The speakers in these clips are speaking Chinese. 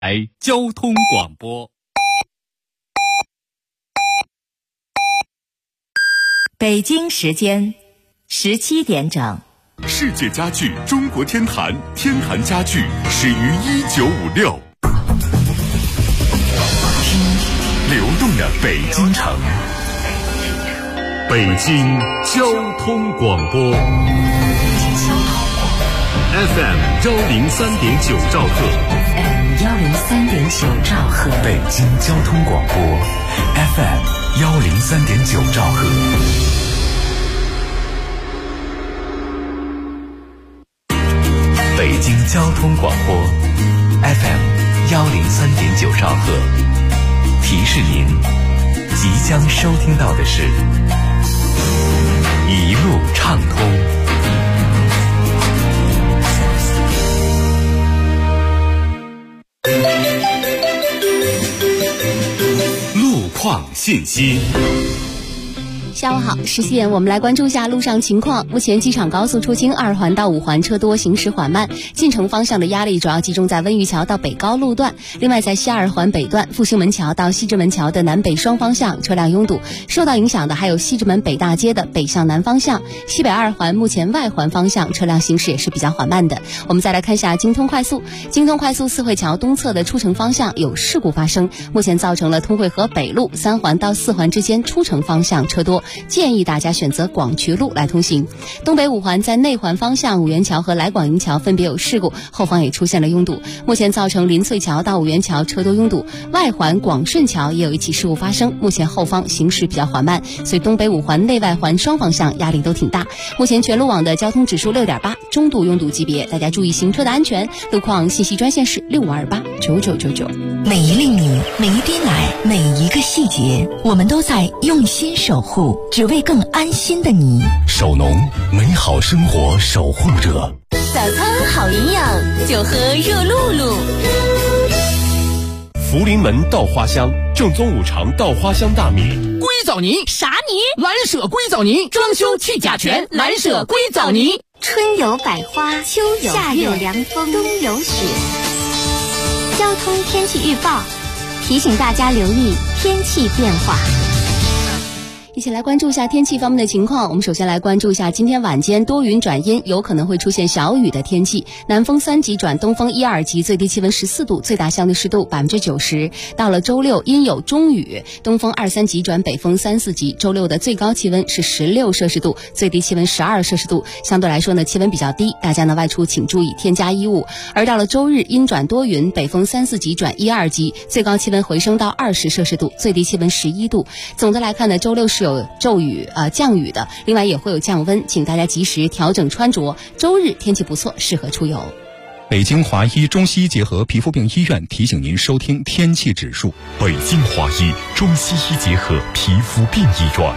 交通广播。 北京时间17点整。 世界家具中国天坛，天坛家具始于1956。听流动的北京城，北京交通广播 FM 103.9兆赫 103.9兆赫， 北京交通广播 FM 103.9兆赫。北京交通广播 FM 103.9兆赫，提示您即将收听到的是一路畅通。路况信息。 下午好，17点，我们来关注一下路上情况。目前机场高速出京2环到5环车多，行驶缓慢，进城方向的压力主要集中在温榆桥到北高路段。另外，在西2环北段复兴门桥到西直门桥的南北双方向车辆拥堵，受到影响的还有西直门北大街的北向南方向。西北2环目前外环方向车辆行驶也是比较缓慢的。我们再来看一下京通快速，京通快速四惠桥东侧的出城方向有事故发生，目前造成了通惠河北路3环到4环之间出城方向车多，建议大家选择广渠路来通行。东北5环在内环方向五元桥和来广营桥分别有事故，后方也出现了拥堵，目前造成林翠桥到五元桥车多拥堵。外环广顺桥也有一起事故发生，目前后方行驶比较缓慢，所以东北5环内外环双方向压力都挺大。目前全路网的交通指数6.8，中度拥堵级别，大家注意行车的安全。路况信息专线是65289999。 每一粒米，每一滴奶，每一个细节，我们都在用心守护，只为更安心的你。 首农，美好生活守护者。 早餐好营养，就喝热露露。 福临门稻花香，正宗5常稻花香大米。 硅藻泥啥泥？ 蓝舍硅藻泥，装修去甲醛，蓝舍硅藻泥。 春有百花，秋有夏有凉风，冬有雪。交通天气预报提醒大家留意天气变化。 一起来关注一下天气方面的情况。我们首先来关注一下今天晚间多云转阴，有可能会出现小雨的天气。南风3级转东风1、2级，最低气温14度，最大相对湿度90%。到了周六阴有中雨，东风2、3级转北风3、4级，周六的最高气温是16摄氏度，最低气温12摄氏度，相对来说呢气温比较低，大家呢外出请注意添加衣物。而到了周日阴转多云，北风3、4级转1、2级，最高气温回升到20摄氏度，最低气温11度。总的来看呢，周六是有骤雨降雨的，另外也会有降温，请大家及时调整穿着。周日天气不错，适合出游。 北京华医中西医结合皮肤病医院提醒您收听天气指数。 北京华医中西医结合皮肤病医院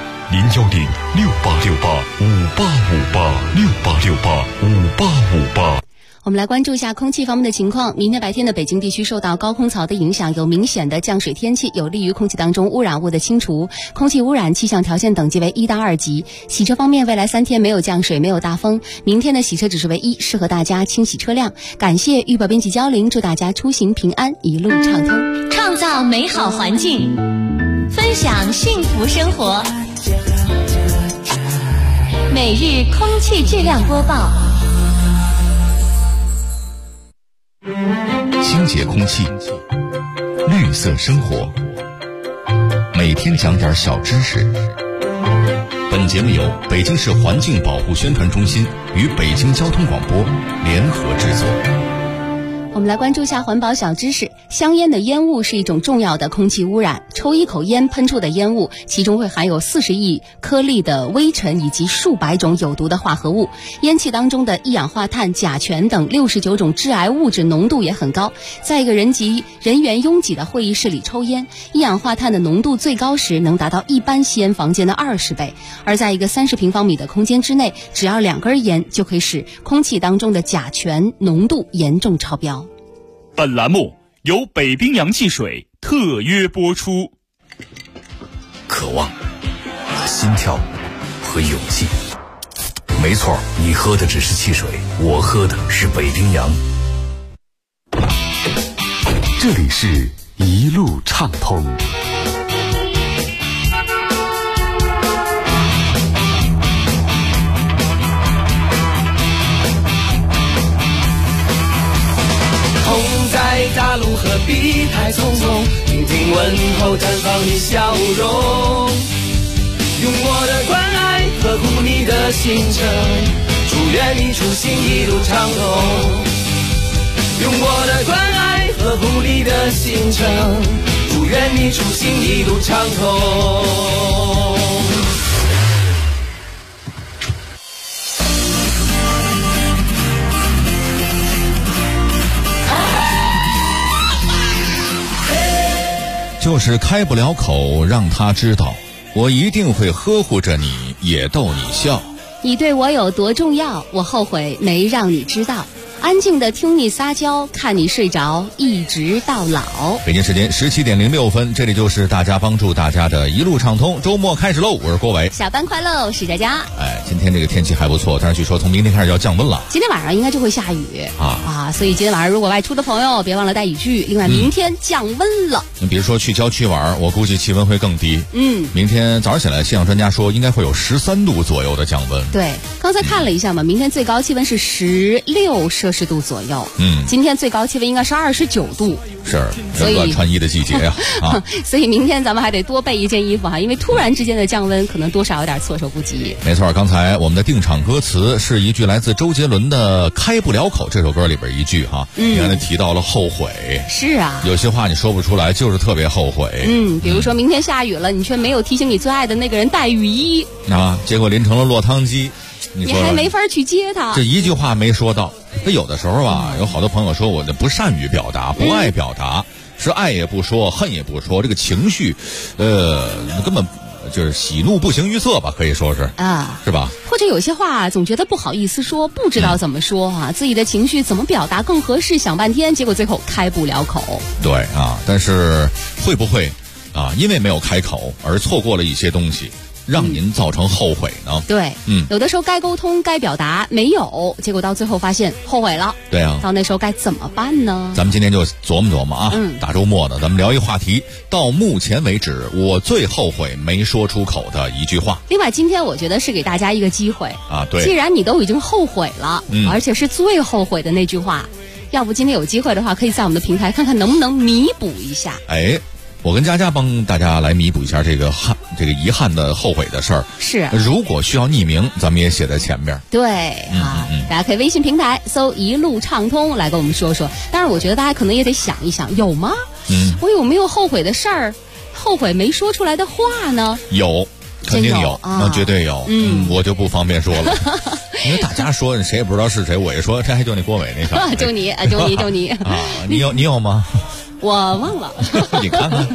，0106868585858，668685858。 我们来关注一下空气方面的情况。明天白天的北京地区受到高空槽的影响，有明显的降水天气，有利于空气当中污染物的清除。空气污染气象条件等级为1到2级。洗车方面，未来3天没有降水，没有大风。明天的洗车指数为1，适合大家清洗车辆。感谢预报编辑焦玲，祝大家出行平安，一路畅通。 创造美好环境，分享幸福生活。每日空气质量播报。 清洁空气，绿色生活，每天讲点小知识。本节目由北京市环境保护宣传中心与北京交通广播联合制作。 我们来关注一下环保小知识。香烟的烟雾是一种重要的空气污染，抽一口烟喷出的烟雾，其中会含有40亿颗粒的微尘以及数百种有毒的化合物。烟气当中的一氧化碳、甲醛等69种致癌物质浓度也很高。在一个人员拥挤的会议室里抽烟，一氧化碳的浓度最高时能达到一般吸烟房间的20倍，而在一个30平方米的空间之内，只要2根烟就可以使空气当中的甲醛浓度严重超标。 本栏目由北冰洋汽水特约播出。 渴望、心跳和勇气。没错，你喝的只是汽水，我喝的是北冰洋。 这里是一路畅通。 风在大路何必太匆匆，听听问候绽放你笑容，用我的关爱呵护你的行程，祝愿你出行一路畅通。用我的关爱呵护你的行程，祝愿你出行一路畅通。 就是开不了口，让他知道，我一定会呵护着你，也逗你笑。 你对我有多重要，我后悔没让你知道。安静的听你撒娇，看你睡着，一直到老。 北京时间17:06，这里就是大家帮助大家的一路畅通。周末开始喽，我是郭伟。 下班快乐，我是佳佳。 今天这个天气还不错，但是据说从明天开始要降温了。 今天晚上应该就会下雨所以今天晚上如果外出的朋友别忘了带雨具。另外明天降温了， 你比如说去郊区玩，我估计气温会更低。明天早上起来气象专家说应该会有13度左右的降温。 对，刚才看了一下嘛，明天最高气温是16摄氏度左右。今天最高气温应该是29度。 是，乱穿衣的季节所以明天咱们还得多备一件衣服因为突然之间的降温可能多少有点措手不及。 没错，刚才我们的定场歌词是一句来自周杰伦的《开不了口》这首歌里边一句你刚才提到了后悔。 是啊， 有些话你说不出来，就是特别后悔。 比如说明天下雨了，你却没有提醒你最爱的那个人带雨衣结果淋成了落汤鸡，你还没法去接他。 这一句话没说到。那有的时候有好多朋友说我的不善于表达，不爱表达，是爱也不说，恨也不说，这个情绪根本就是喜怒不形于色吧，可以说是是吧？ 或者有些话总觉得不好意思说，不知道怎么说自己的情绪怎么表达更合适，想半天，结果最后开不了口。 对但是会不会因为没有开口而错过了一些东西，让您造成后悔呢？ 对，有的时候该沟通该表达没有，结果到最后发现后悔了。 对到那时候该怎么办呢？ 咱们今天就琢磨琢磨大周末的咱们聊一话题，到目前为止我最后悔没说出口的一句话。 另外今天我觉得是给大家一个机会对， 既然你都已经后悔了而且是最后悔的那句话，要不今天有机会的话可以在我们的平台看看能不能弥补一下。 我跟佳佳帮大家来弥补一下这个遗憾的后悔的事儿。 是， 如果需要匿名，咱们也写在前面。 对大家可以微信平台搜一路畅通来跟我们说说。当然我觉得大家可能也得想一想，有吗？我有没有后悔的事儿，后悔没说出来的话呢？ 有，肯定有，那绝对有。我就不方便说了。因为大家说谁也不知道是谁，我一说这还就那郭伟那个就你你有吗？ 我忘了你看看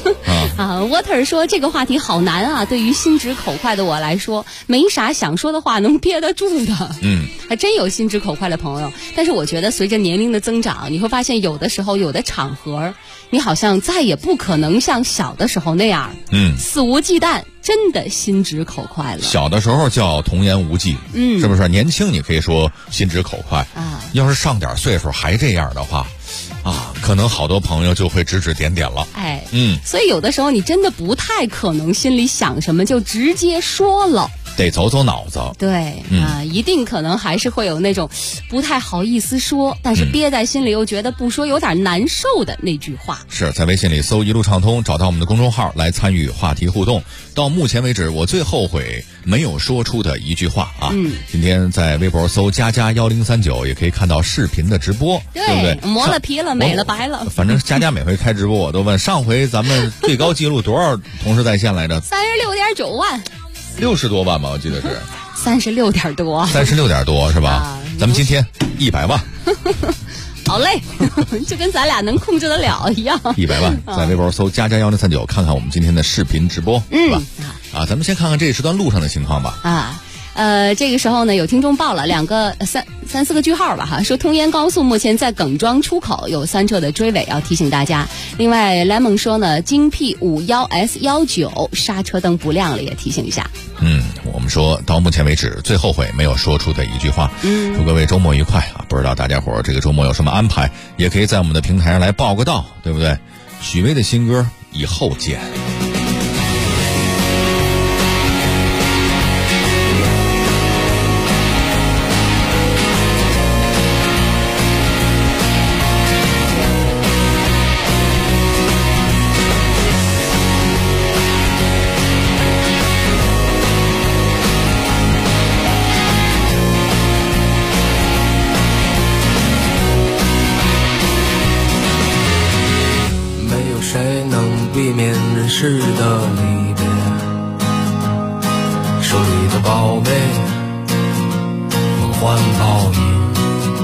Water 说这个话题好难对于心直口快的我来说，没啥想说的话能憋得住的。还真有心直口快的朋友，但是我觉得随着年龄的增长，你会发现有的时候有的场合你好像再也不可能像小的时候那样肆无忌惮，真的心直口快了。 小的时候叫童言无忌，是不是？年轻你可以说心直口快要是上点岁数还这样的话可能好多朋友就会指指点点了。 所以有的时候你真的不太可能心里想什么就直接说了， 得走走脑子。 对一定可能还是会有那种不太好意思说，但是憋在心里又觉得不说有点难受的那句话。 是在微信里搜一路畅通，找到我们的公众号来参与话题互动。到目前为止我最后悔没有说出的一句话今天在微博搜佳佳1039也可以看到视频的直播，对不对？ 磨了皮了美了白了， 反正佳佳每回开直播我都问上回咱们最高纪录多少同时在线来着 ？36.9万 ，60多万吧，我记得是 36点多 ，36点多是吧？咱们今天100万。 好嘞，就跟咱俩能控制得了一样。 100万，在微博搜佳佳1039，看看我们今天的视频直播，是吧？咱们先看看这时段路上的情况吧。 这个时候呢，有听众报了三四个句号吧哈，说通燕高速目前在耿庄出口有3车的追尾，要提醒大家。另外 Lemon 说呢，京 P51S19 刹车灯不亮了，也提醒一下。 我们说到目前为止最后悔没有说出的一句话。祝各位周末愉快啊！不知道大家伙这个周末有什么安排，也可以在我们的平台上来报个到，对不对？许巍的新歌以后见。 人世的离别，手里的宝贝梦幻泡影，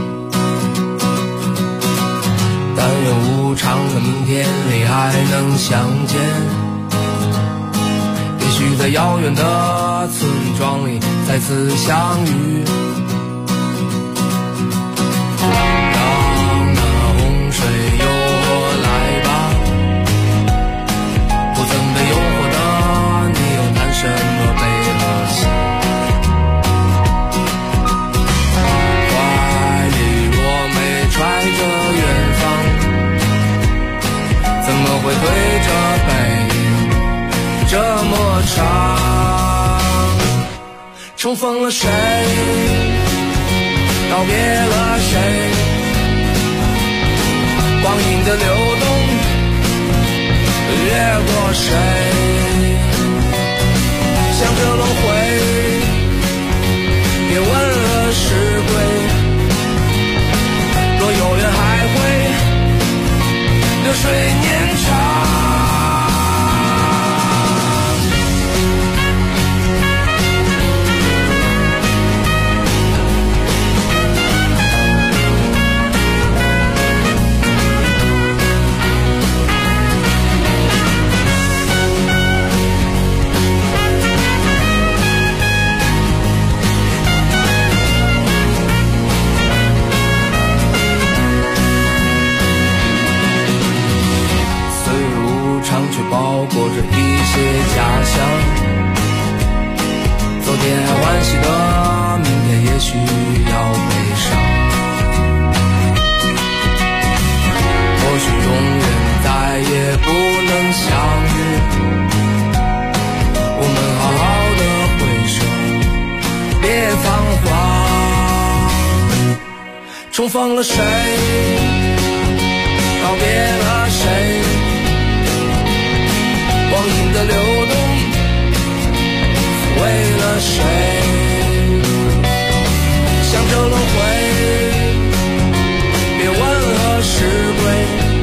但愿无常的明天里还能相见，也许在遥远的村庄里再次相遇。当那洪水又来吧，被诱惑的你又谈什么悲和喜？怀里若没揣着远方，怎么会对着背影这么长？重逢了谁？告别了谁？光阴的流动越过谁？向着轮回，别问了是归。若有缘还会流水年长。包裹着一些家乡，昨天还欢喜的，明天也许要悲伤。或许永远再也不能相遇，我们好好的挥手，别仓皇。重逢了谁？告别了谁？光阴的流动为了谁？向着轮回，别问何时归。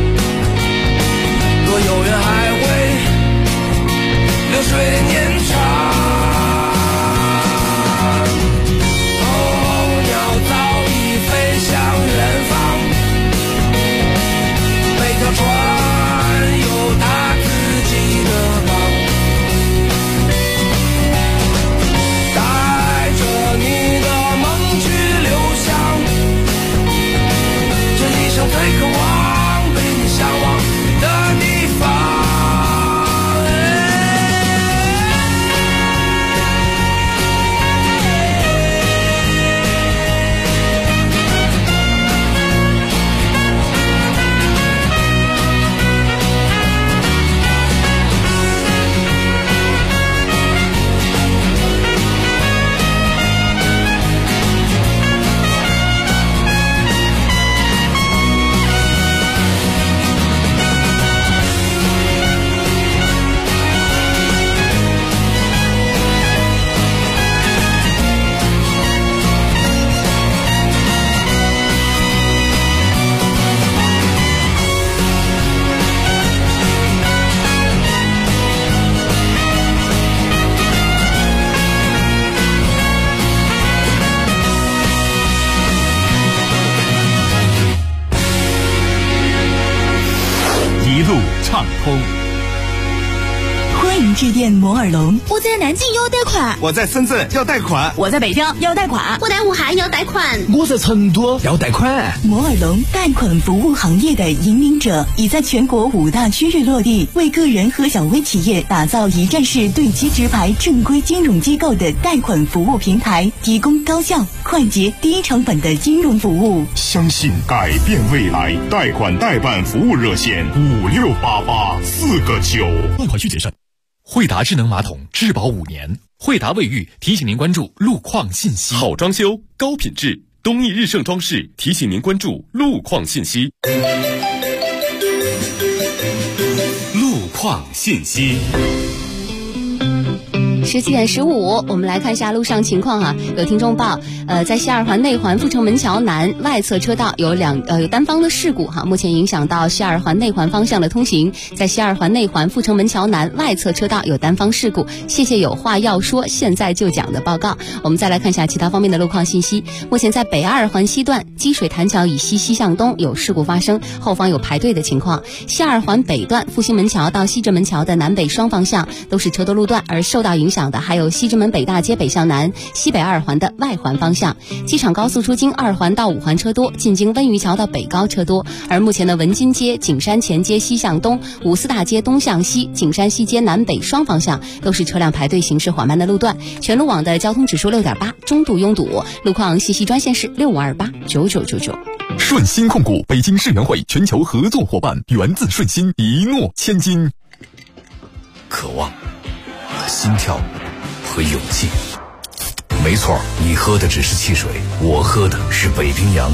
若有缘还会流水年长。鸟早已飞向远方，每条船有它自己的港，带着你的梦去流向这一生最渴望被你向往的地方。 一路畅通。 回欢迎致电摩尔龙。 我在南京要贷款， 我在深圳要贷款， 我在北京要贷款， 我在武汉要贷款， 我在成都要贷款。 摩尔龙贷款服务行业的引领者，已在全国5大区域落地，为个人和小微企业打造一站式对接直排正规金融机构的贷款服务平台，提供高效、快捷、低成本的金融服务。 相信改变未来，贷款代办服务热线5688-4个9。 贷款需谨慎。惠达智能马桶质保5年，惠达卫浴提醒您关注路况信息。 好装修，高品质，东义日盛装饰提醒您关注路况信息。路况信息。 17点15，我们来看一下路上情况哈。有听众报，在西二环内环阜成门桥南外侧车道有单方的事故哈，目前影响到西二环内环方向的通行。在西二环内环阜成门桥南外侧车道有单方事故。谢谢有话要说，现在就讲的报告。我们再来看一下其他方面的路况信息。目前在北二环西段积水潭桥以西西向东有事故发生，后方有排队的情况。西二环北段复兴门桥到西直门桥的南北双方向都是车多路段，而受到影响的还有西直门北大街北向南、西北二环的外环方向。机场高速出京2环到5环车多，进京温榆桥到北高车多。而目前的文津街、景山前街西向东、五四大街东向西、景山西街南北双方向都是车辆排队行驶缓慢的路段。全路网的交通指数6.8，中度拥堵。路况信息专线是6528999999。 顺心控股北京世园会全球合作伙伴，源自顺心，一诺千金。 渴望、心跳和勇气。没错，你喝的只是汽水，我喝的是北冰洋。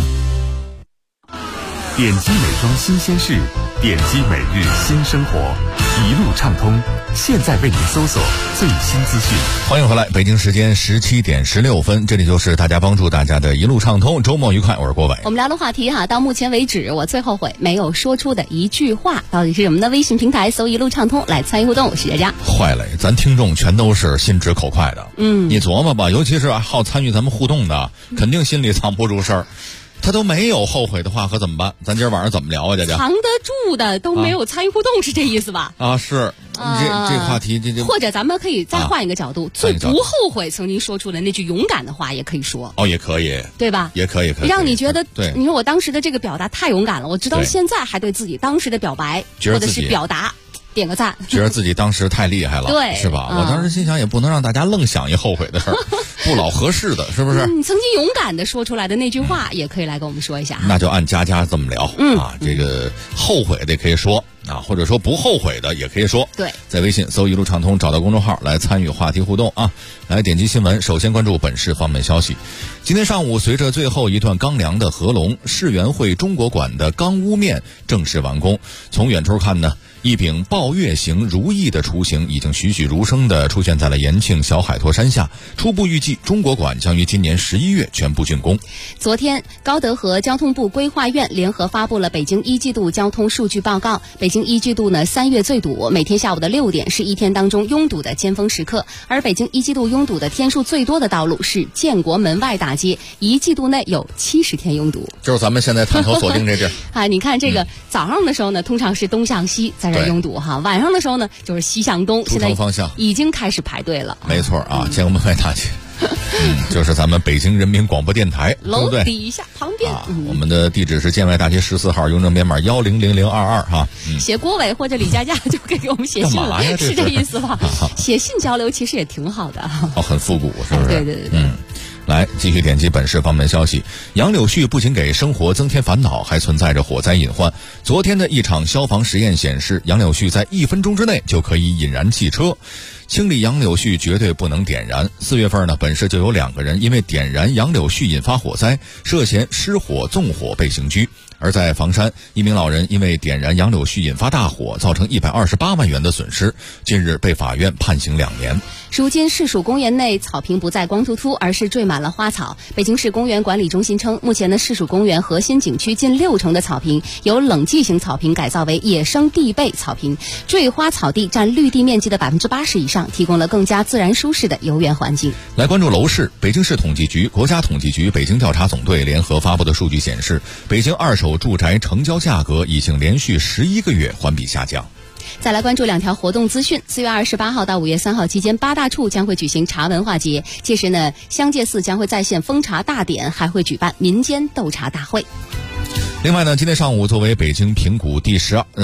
点击美妆新鲜事，点击每日新生活，一路畅通，现在为您搜索最新资讯。 欢迎回来，北京时间17点16分，这里就是大家帮助大家的一路畅通，周末愉快，我是郭伟。 我们聊的话题哈，到目前为止我最后悔没有说出的一句话，到底是什么呢？微信平台搜一路畅通来参与互动，我是佳佳。 坏了，咱听众全都是心直口快的，你琢磨吧，尤其是好参与咱们互动的，肯定心里藏不住事儿。他都没有后悔的话可怎么办？咱今儿晚上怎么聊啊，佳佳？ 藏得住的都没有参与互动，是这意思吧？ 是这话题这或者咱们可以再换一个角度，最不后悔曾经说出的那句勇敢的话也可以说。 也可以， 对吧？ 也可以， 让你觉得， 对， 你说我当时的这个表达太勇敢了，我直到现在还对自己当时的表白或者是表达点个赞， 觉得自己当时太厉害了， 对， 是吧？我当时心想，也不能让大家愣想一后悔的事儿，不老合适的，是不是？ 你曾经勇敢的说出来的那句话，也可以来跟我们说一下。 那就按佳佳这么聊这个后悔的可以说或者说不后悔的也可以说。 对， 在微信搜一路畅通，找到公众号来参与话题互动来点击新闻，首先关注本市方面消息。今天上午，随着最后一段钢梁的合龙，世园会中国馆的钢屋面正式完工。从远处看呢，一柄抱月形如意的雏形已经栩栩如生地出现在了延庆小海坨山下。初步预计，中国馆将于今年11月全部竣工。 昨天，高德和交通部规划院联合发布了北京1季度交通数据报告。北京1季度呢，3月最堵，每天下午的6点是一天当中拥堵的尖峰时刻。而北京1季度拥堵的天数最多的道路是建国门外大街，1季度内有70天拥堵。 就是咱们现在探头锁定这地儿你看这个早上的时候呢，通常是东向西在这拥堵晚上的时候呢，就是西向东，现在方向已经开始排队了。 没错建国门外大街就是咱们北京人民广播电台楼底下旁边我们的地址是建外大街14号，邮政编码100022 写郭伟或者李佳佳就可以给我们写信了，是这意思吧？写信交流其实也挺好的很复古，是不是？ 对来，继续点击本市方面消息。杨柳絮不仅给生活增添烦恼，还存在着火灾隐患。昨天的一场消防实验显示，杨柳絮在1分钟之内就可以引燃汽车。清理杨柳絮绝对不能点燃。4月份呢，本市就有2个人因为点燃杨柳絮引发火灾，涉嫌失火纵火被刑拘。而在房山，一名老人因为点燃杨柳絮引发大火，造成128万元的损失，近日被法院判刑2年。 如今市属公园内草坪不再光秃秃，而是缀满了花草。北京市公园管理中心称，目前的市属公园核心景区近60%的草坪由冷季型草坪改造为野生地被草坪，缀花草地占绿地面积的80%以上，提供了更加自然舒适的游园环境。 来关注楼市，北京市统计局、国家统计局、北京调查总队联合发布的数据显示，北京二手住宅成交价格已经连续11个月环比下降。 再来关注2条活动资讯。4月28号到5月3号期间，8大处将会举行茶文化节，届时呢，香界寺将会再现封茶大典，还会举办民间斗茶大会。 另外呢，今天上午作为北京平谷第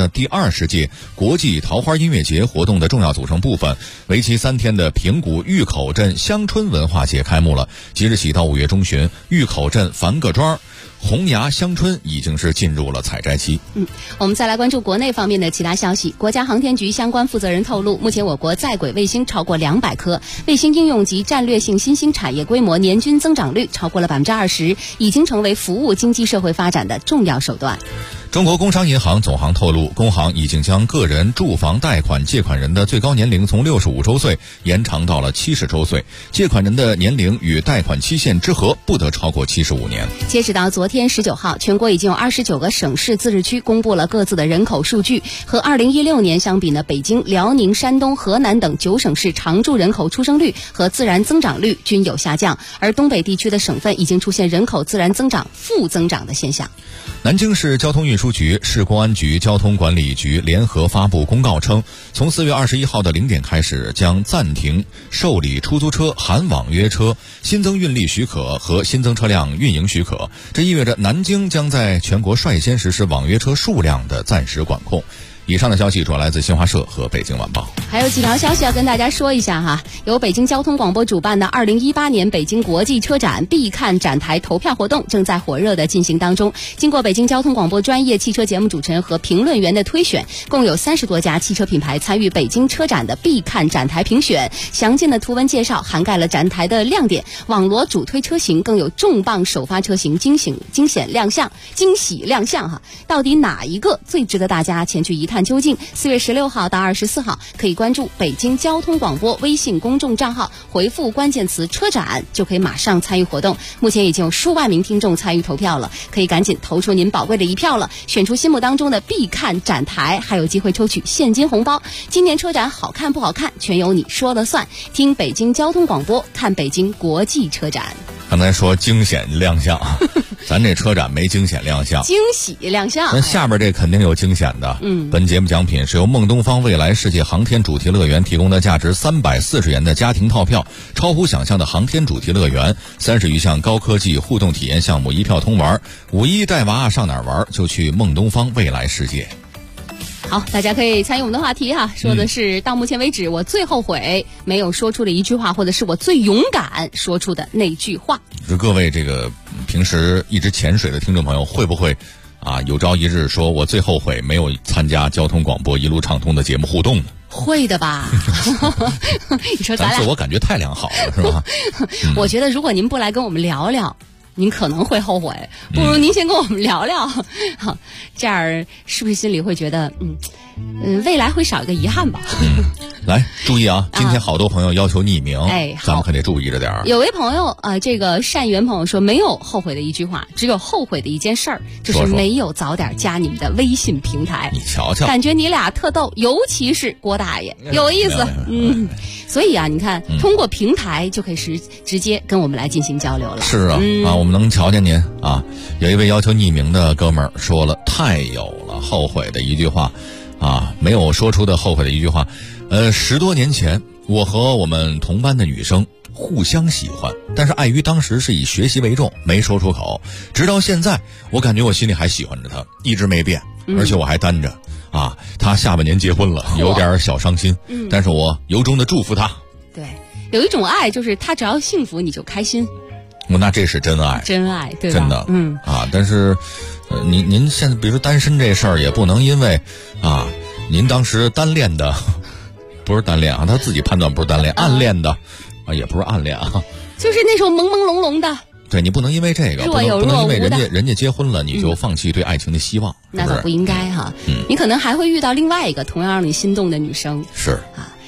20届国际桃花音乐节活动的重要组成部分，为期3天的平谷峪口镇香春文化节开幕了。即日起到5月中旬，峪口镇樊各庄红芽香春已经是进入了采摘期。 我们再来关注国内方面的其他消息。国家航天局相关负责人透露，目前我国在轨卫星超过200颗，卫星应用及战略性新兴产业规模年均增长率超过了20%，已经成为服务经济社会发展的重要手段。 中国工商银行总行透露，工行已经将个人住房贷款借款人的最高年龄从65周岁延长到了70周岁，借款人的年龄与贷款期限之和不得超过75年。 截止到昨天19号，全国已经有29个省市自治区公布了各自的人口数据。和2016年相比呢，北京、辽宁、山东、河南等9省市常住人口出生率和自然增长率均有下降，而东北地区的省份已经出现人口自然增长负增长的现象。 南京市交通运输局、市公安局交通管理局联合发布公告称，从4月21号的0点开始，将暂停受理出租车含网约车新增运力许可和新增车辆运营许可。这意味着南京将在全国率先实施网约车数量的暂时管控。以上的消息主要来自新华社和北京晚报。 还有几条消息要跟大家说一下哈。由北京交通广播主办的2018年北京国际车展必看展台投票活动正在火热的进行当中。经过北京交通广播专业汽车节目主持人和评论员的推选，共有30多家汽车品牌参与北京车展的必看展台评选。详尽的图文介绍涵盖了展台的亮点，网罗主推车型，更有重磅首发车型惊喜亮相哈。到底哪一个最值得大家前去一探究竟？4月16号到24号，可以关注北京交通广播微信公众账号，回复关键词车展，就可以马上参与活动。目前已经有数万名听众参与投票了，可以赶紧投出您宝贵的一票了，选出心目当中的必看展台，还有机会抽取现金红包。今年车展好看不好看，全由你说了算。听北京交通广播，看北京国际车展。 刚才说惊险亮相，咱这车展没惊险亮相， 惊喜亮相。 那下边这肯定有惊险的。本节目奖品是由梦东方未来世界航天主题乐园提供的价值340元的家庭套票，超乎想象的航天主题乐园，30余项高科技互动体验项目一票通玩。5·1带娃上哪儿玩就去梦东方未来世界。 好，大家可以参与我们的话题哈，说的是到目前为止我最后悔没有说出的一句话，或者是我最勇敢说出的那句话。 各位这个平时一直潜水的听众朋友，会不会有朝一日说我最后悔没有参加交通广播一路畅通的节目互动呢？ 会的吧？你说咱俩自我感觉太良好了是吧？ 我觉得如果您不来跟我们聊聊，您可能会后悔，不如您先跟我们聊聊，好，这样是不是心里会觉得未来会少一个遗憾吧？ 来注意啊，今天好多朋友要求匿名，咱们可得注意着点儿。 有位朋友这个善缘朋友说，没有后悔的一句话，只有后悔的一件事儿，就是没有早点加你们的微信平台。 你瞧瞧， 感觉你俩特逗，尤其是郭大爷有意思。所以你看，通过平台就可以直接跟我们来进行交流了。 是啊，我们能瞧见您啊。有一位要求匿名的哥们儿说了，太有了后悔的一句话没有说出的后悔的一句话。10多年前，我和我们同班的女生互相喜欢，但是碍于当时是以学习为重，没说出口。直到现在，我感觉我心里还喜欢着她，一直没变，而且我还单着。她下半年结婚了，有点小伤心，但是我由衷的祝福她。 对，有一种爱就是她只要幸福你就开心。 那这是真爱， 真爱，对吧？ 真的，但是，您现在比如说单身这事儿，也不能因为您当时单恋的。不是单恋他自己判断不是单恋，暗恋的也不是暗恋就是那种朦朦胧胧的。 对，你不能因为这个， 若有若无的， 不能因为人家结婚了，你就放弃对爱情的希望。 那倒不应该哈。你可能还会遇到另外一个同样让你心动的女生。 是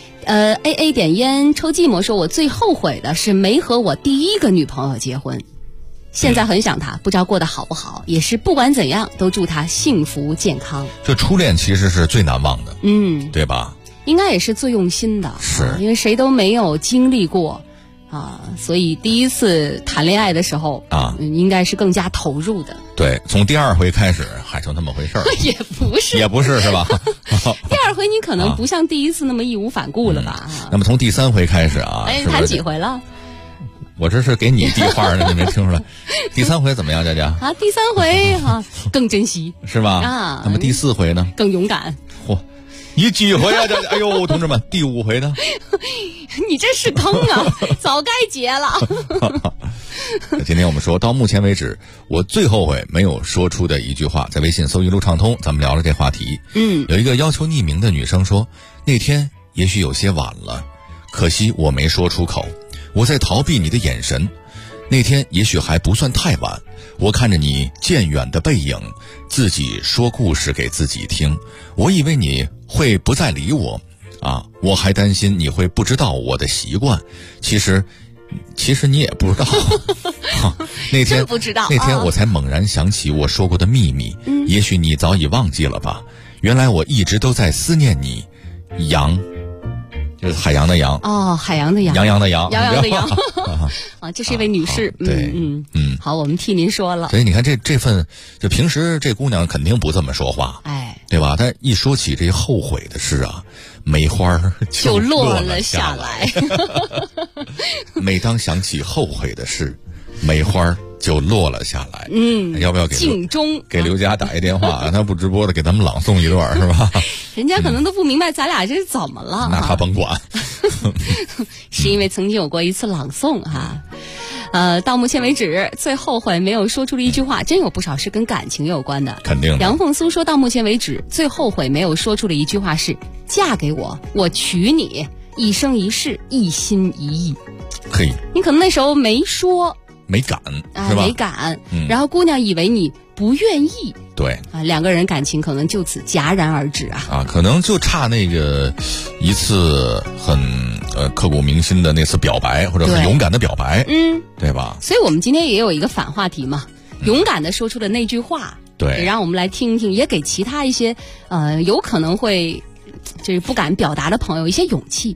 AA 点烟抽寂寞说，我最后悔的是没和我第一个女朋友结婚，现在很想她，不知道过得好不好，也是不管怎样都祝她幸福健康。 这初恋其实是最难忘的，对吧？ 应该也是最用心的， 是因为谁都没有经历过所以第一次谈恋爱的时候应该是更加投入的。 对，从第2回开始还成那么回事儿。 也不是， 也不是，是吧？ 第2回你可能不像第1次那么义无反顾了吧？ 那么从第3回开始啊， 谈几回了？ 我这是给你递话呢，你没听出来？第3回怎么样，佳佳？ 啊，第3回啊更珍惜， 是吧？ 啊， 那么第4回呢？ 更勇敢。 嚯，你几回啊，佳佳？哎呦，同志们，第5回呢？ 你这是坑啊，早该结了。 今天我们说到目前为止，我最后悔没有说出的一句话，在微信搜一路畅通，咱们聊了这话题。有一个要求匿名的女生说，那天也许有些晚了，可惜我没说出口，我在逃避你的眼神。那天也许还不算太晚，我看着你渐远的背影，自己说故事给自己听。我以为你会不再理我啊，我还担心你会不知道我的习惯。其实你也不知道。那天不知道， 那天我才猛然想起我说过的秘密，也许你早已忘记了吧。原来我一直都在思念你。羊就是海洋的洋哦，海洋的洋， 洋洋的洋， 洋洋的洋。啊，这是一位女士。 对， 好，我们替您说了。 所以你看这份，就平时这姑娘肯定不这么说话，对吧？但一说起这后悔的事啊，梅花就落了下来。 每当想起后悔的事，梅花就落了下来。要不要给敬钟给刘佳打一电话？他不直播的，给咱们朗诵一段是吧？ 人家可能都不明白咱俩这是怎么了。 那他甭管。 是因为曾经有过一次朗诵哈。到目前为止最后悔没有说出的一句话，真有不少是跟感情有关的。 肯定的。 杨凤苏说到目前为止最后悔没有说出的一句话是，嫁给我，我娶你，一生一世，一心一意。 嘿， 你可能那时候没说， 没敢，是吧？ 没敢。然后姑娘以为你不愿意。 对啊，两个人感情可能就此戛然而止啊！ 可能就差那个一次很刻骨铭心的那次表白，或者很勇敢的表白，对吧？ 所以我们今天也有一个反话题嘛，勇敢的说出的那句话， 对， 也让我们来听一听，也给其他一些有可能会就是不敢表达的朋友一些勇气。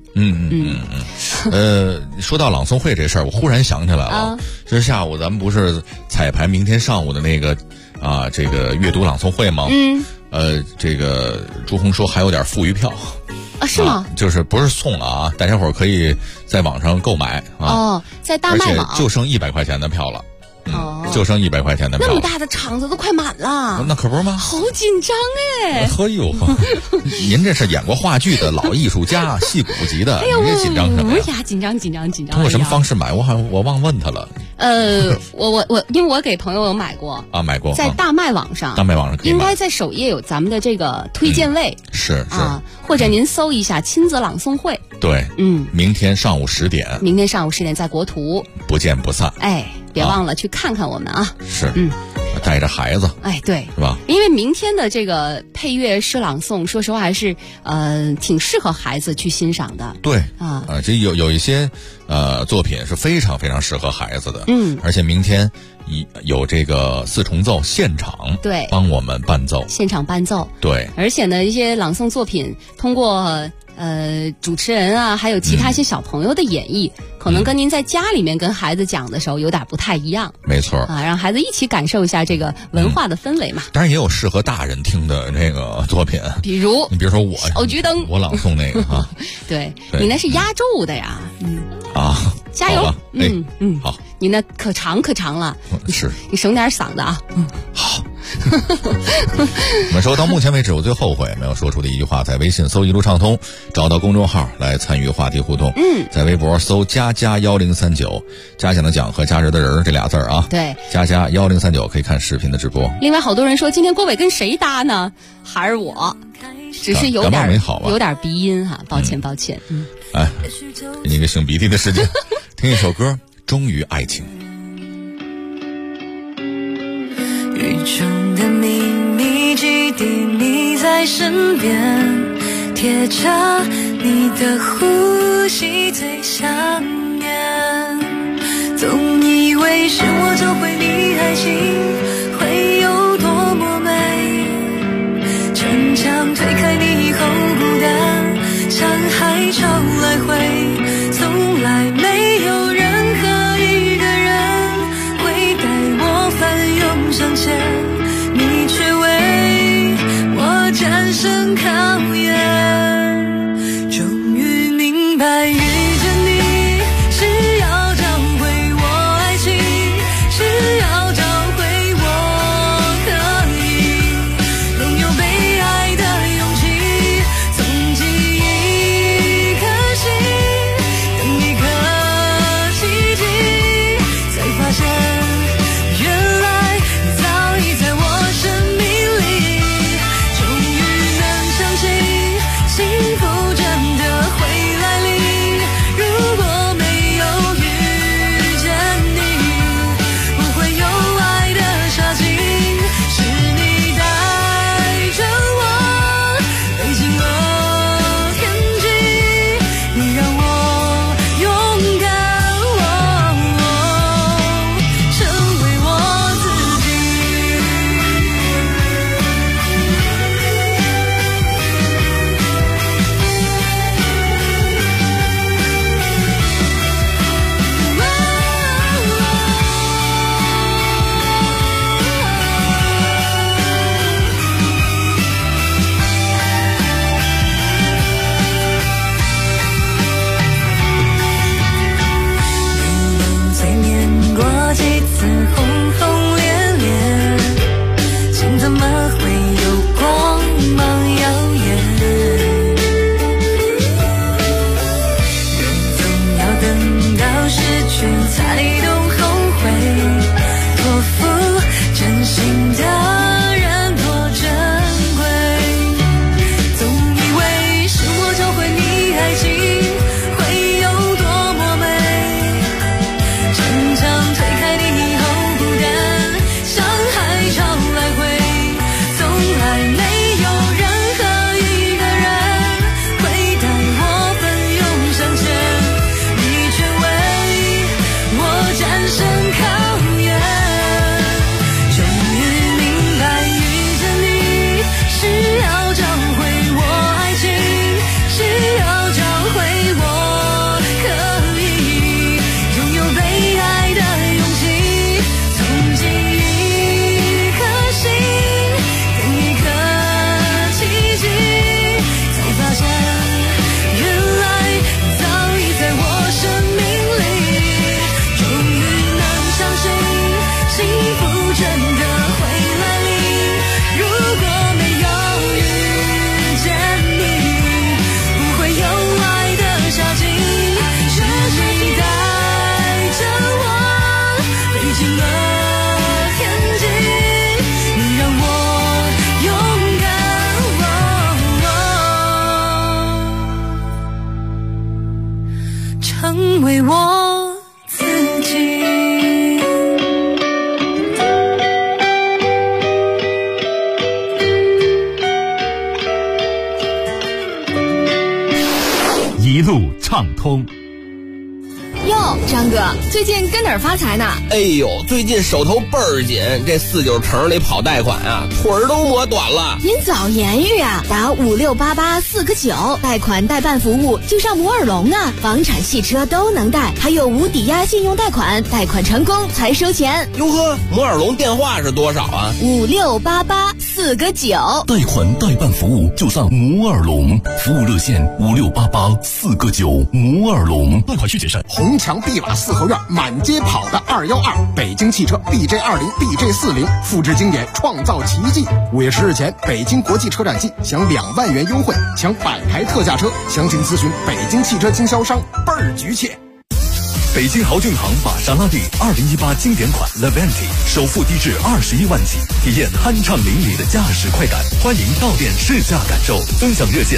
说到朗诵会这事儿，我忽然想起来了，这下午咱们不是彩排明天上午的那个。这个阅读朗诵会吗？这个朱红说还有点富余票啊，是吗？ 就是不是送了啊，大家伙儿可以在网上购买啊。在大麦网， 而且就剩100块钱的票了。就剩100块钱的票， 那么大的场子都快满了， 那可不是吗？ 好紧张哎！ 哎呦，您这是演过话剧的老艺术家，戏骨级的，您这紧张什么呀？ 紧张！ 通过什么方式买？我忘问他了。 我因为我给朋友有买过啊，买过在大麦网上，可以应该在首页有咱们的这个推荐位， 是啊，或者您搜一下亲子朗诵会。 对，明天上午10点， 明天上午10点在国图， 不见不散。 哎，别忘了去看看我们啊！ 是，带着孩子， 哎，对， 是吧？ 因为明天的这个配乐诗朗诵，说实话还是挺适合孩子去欣赏的。 对这有一些作品是非常非常适合孩子的。而且明天有这个4重奏现场， 对， 帮我们伴奏， 现场伴奏， 对。 而且呢，一些朗诵作品通过主持人啊，还有其他一些小朋友的演绎，可能跟您在家里面跟孩子讲的时候有点不太一样。 没错啊，让孩子一起感受一下这个文化的氛围嘛。 当然也有适合大人听的这个作品， 比如你比如说我小桔灯， 我朗诵那个啊， 对你那是压轴的呀，加油， 好， 你那可长了， 是你省点嗓子啊， 好。我们说到目前为止，我最后悔没有说出的一句话，在微信搜一路畅通，找到公众号来参与话题互动。在微博搜佳佳1039，嘉奖的奖和佳人的人这俩字啊。 对， 佳佳1039可以看视频的直播。 另外，好多人说今天郭伟跟谁搭呢？还是我，只是有点鼻音哈，抱歉。 哎，给你一个擤鼻涕的时间，听一首歌《忠于爱情》。 雨中的秘密基地，你在身边，贴着你的呼吸最想念。总以为是我教会你爱情会有多么美，逞强推开你以后孤单，像海潮来回，从来没有任何一个人会带我翻涌向前。 远。终于明白遇见你是要找回我爱情，是要找回我可以拥有被爱的勇气，从记忆颗心等一颗奇迹，才发现原来早已在我生命里。终于能相信幸福真的会来临，如果没有遇见你，不会有爱的杀青，是你带着我飞进了天际，你让我勇敢，成为我自己。催眠过几次轰轰烈烈，心怎么会有光芒耀眼？人总要等到失去才懂后悔，托付真心的人多珍贵。总以为是我教会你爱情会有多么美，城墙推开你后孤单，像海潮来回，从来没有任何一个人会带我奋勇向前，你却为我战胜考验。终于明白遇见你是要找回我爱情，是要找回我可以拥有被爱的勇气，从记忆颗心等一颗奇迹，才发现原来早已在我生命里。终于能相信幸福真的会来临，如果没有遇见你，不会有爱的杀青，是你带着我飞进了天际，你让我勇敢，成为我自己。 一路畅通。 哟，张哥，最近跟哪儿发财呢？ 哎呦，最近手头倍儿紧，这49城里跑贷款啊，腿儿都磨短了。 您早言语啊，打5688-4个9，贷款代办服务就上摩尔龙啊，房产汽车都能贷，还有无抵押信用贷款，贷款成功才收钱。 哟呵，摩尔龙电话是多少啊 ？5688-4个9， 贷款代办服务就上摩尔龙，服务热线5688-4个9，摩尔龙。 贷款需谨慎。红墙碧瓦四合院，满街跑的212，北京汽车 BJ20、BJ40，复制经典，创造奇迹。5月10日前，北京国际车展季享2万元优惠，抢100台特价车，详情咨询北京汽车经销商，倍儿局切。 北京豪骏行玛莎拉蒂2018经典款 Levante 首付低至21万起，体验酣畅淋漓的驾驶快感。欢迎到店试驾感受，尊享热线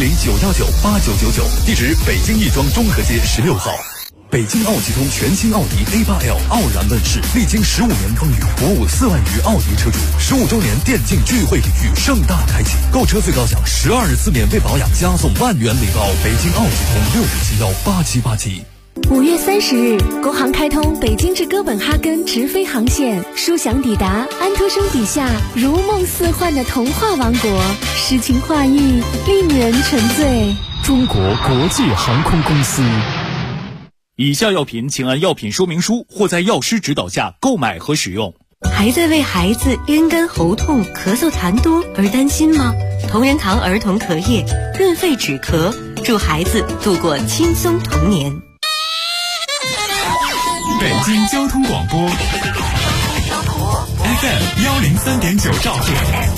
400-919-8999，地址北京亦庄中和街16号。北京奥汽通全新奥迪 A8L 傲然问世，历经15年风雨，鼓舞4万余奥迪车主。15周年电竞聚会礼遇盛大开启，购车最高享12日次免费保养，加送万元礼包。北京奥汽通697-8787。 5月30日，国航开通北京至哥本哈根直飞航线，舒享抵达安徒生笔下如梦似幻的童话王国，诗情画意，令人沉醉。 中国国际航空公司。 以下药品请按药品说明书或在药师指导下购买和使用。 还在为孩子咽干喉痛、咳嗽痰多而担心吗？ 同仁堂儿童壳业，润肺止咳，助孩子度过轻松童年。 北京交通广播 FM103.9兆赫，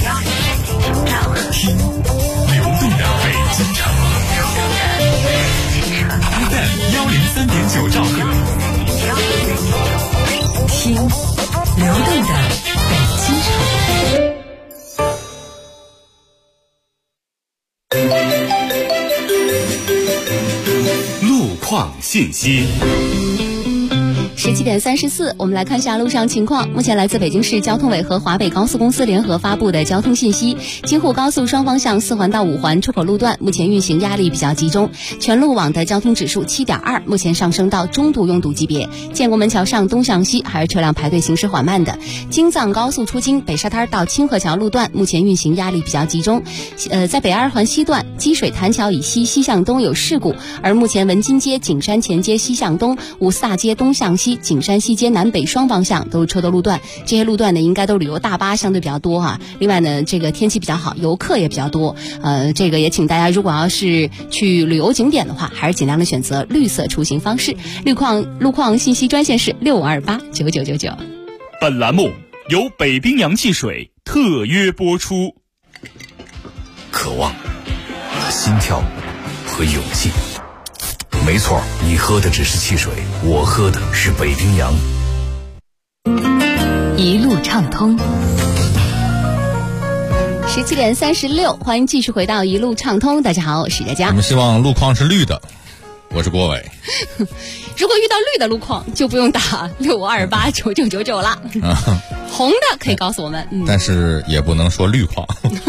听流动的北京城。FM103.9兆赫， 听流动的北京城。 路况信息。 17点34，我们来看一下路上情况。目前来自北京市交通委和华北高速公司联合发布的交通信息：京沪高速双方向4环到5环出口路段目前运行压力比较集中，全路网的交通指数7.2，目前上升到中度拥堵级别。建国门桥上东向西还是车辆排队行驶缓慢的。京藏高速出京北沙滩到清河桥路段目前运行压力比较集中。在北2环西段积水潭桥以西西向东有事故，而目前文津街、景山前街西向东、五四大街东向西、景山西街南北双方向都是车多路段，这些路段呢应该都旅游大巴相对比较多哈。另外呢，这个天气比较好，游客也比较多，这个也请大家如果要是去旅游景点的话，还是尽量的选择绿色出行方式。路况信息专线是65289999。 本栏目由北冰洋汽水特约播出。 渴望、心跳和勇气。没错，你喝的只是汽水，我喝的是北冰洋。 一路畅通。 17点36，欢迎继续回到一路畅通。大家好，我是佳佳。 我们希望路况是绿的，我是郭伟。 如果遇到绿的路况，就不用打65289999了。红的可以告诉我们， 但是也不能说绿况，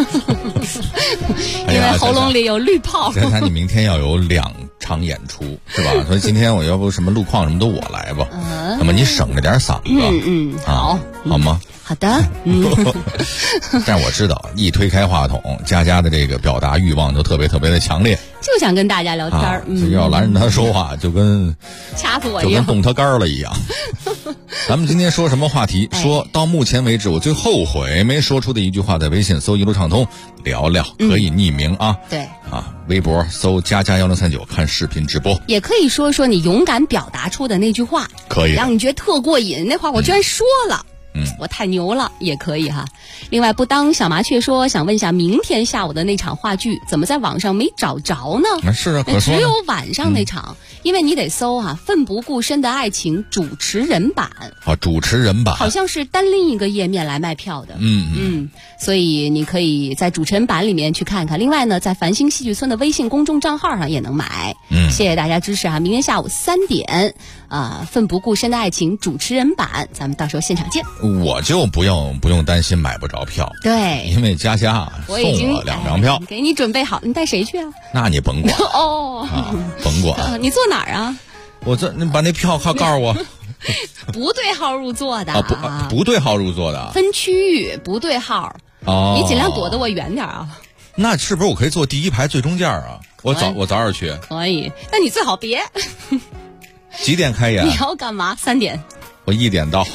因为喉咙里有绿泡。 佳佳，你明天要有2场演出是吧？所以今天我要不什么路况什么都我来吧。那么你省着点嗓子。好吗？ 好的。 但是我知道，一推开话筒，佳佳的这个表达欲望就特别的强烈， 就想跟大家聊天要拦着他说话，就跟掐死我一样， 就跟动他杆了一样。咱们今天说什么话题？说到目前为止我最后悔没说出的一句话，在微信搜一路畅通聊聊，可以匿名啊。 对微博搜佳佳1039看视频直播， 也可以说说你勇敢表达出的那句话， 可以让你觉得特过瘾。那话我居然说了。我太牛了，也可以哈。另外，不当小麻雀说，想问一下，明天下午的那场话剧怎么在网上没找着呢？ 是啊，可说只有晚上那场，因为你得搜奋不顾身的爱情主持人版。 主持人版好像是单另一个页面来卖票的。所以你可以在主持人版里面去看看。另外呢，在繁星戏剧村的微信公众账号上也能买。谢谢大家支持明天下午3点，奋不顾身的爱情主持人版，咱们到时候现场见。 我就不用担心买不着票， 对， 因为佳佳送我2张票， 给你准备好。你带谁去啊？ 那你甭管甭管。 你坐哪儿啊？ 你把那票号告诉我。 不对号入座的不对号入座的， 分区域不对号。你尽量躲得我远点啊。 那是不是我可以坐第1排最中间啊？我早点去。 可以，但你最好别。 几点开演？ 你要干嘛？3点。 我1点到。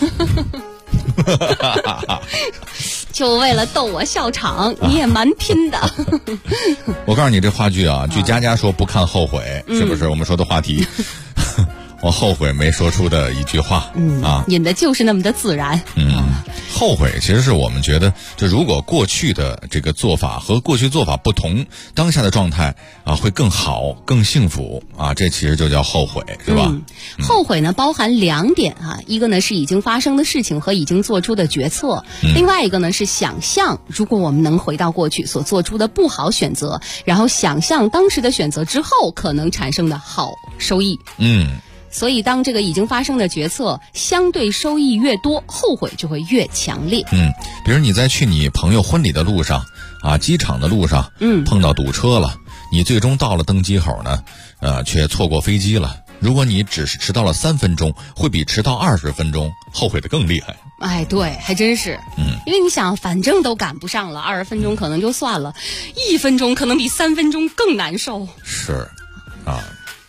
就为了逗我笑场，你也蛮拼的。 我告诉你，这话剧据佳佳说不看后悔，是不是我们说的话题？我后悔没说出的一句话引的就是那么的自然。 后悔其实是我们觉得，就如果过去的这个做法和过去做法不同，当下的状态会更好、更幸福这其实就叫后悔，是吧？ 后悔呢包含2点一个呢是已经发生的事情和已经做出的决策，另外一个呢是想象，如果我们能回到过去所做出的不好选择，然后想象当时的选择之后可能产生的好收益。所以当这个已经发生的决策相对收益越多，后悔就会越强烈。 比如你在去你朋友婚礼的路上机场的路上碰到堵车了，你最终到了登机口呢却错过飞机了。如果你只是迟到了3分钟，会比迟到20分钟后悔的更厉害。 对，还真是。因为你想，反正都赶不上了，20分钟可能就算了，1分钟可能比3分钟更难受。 是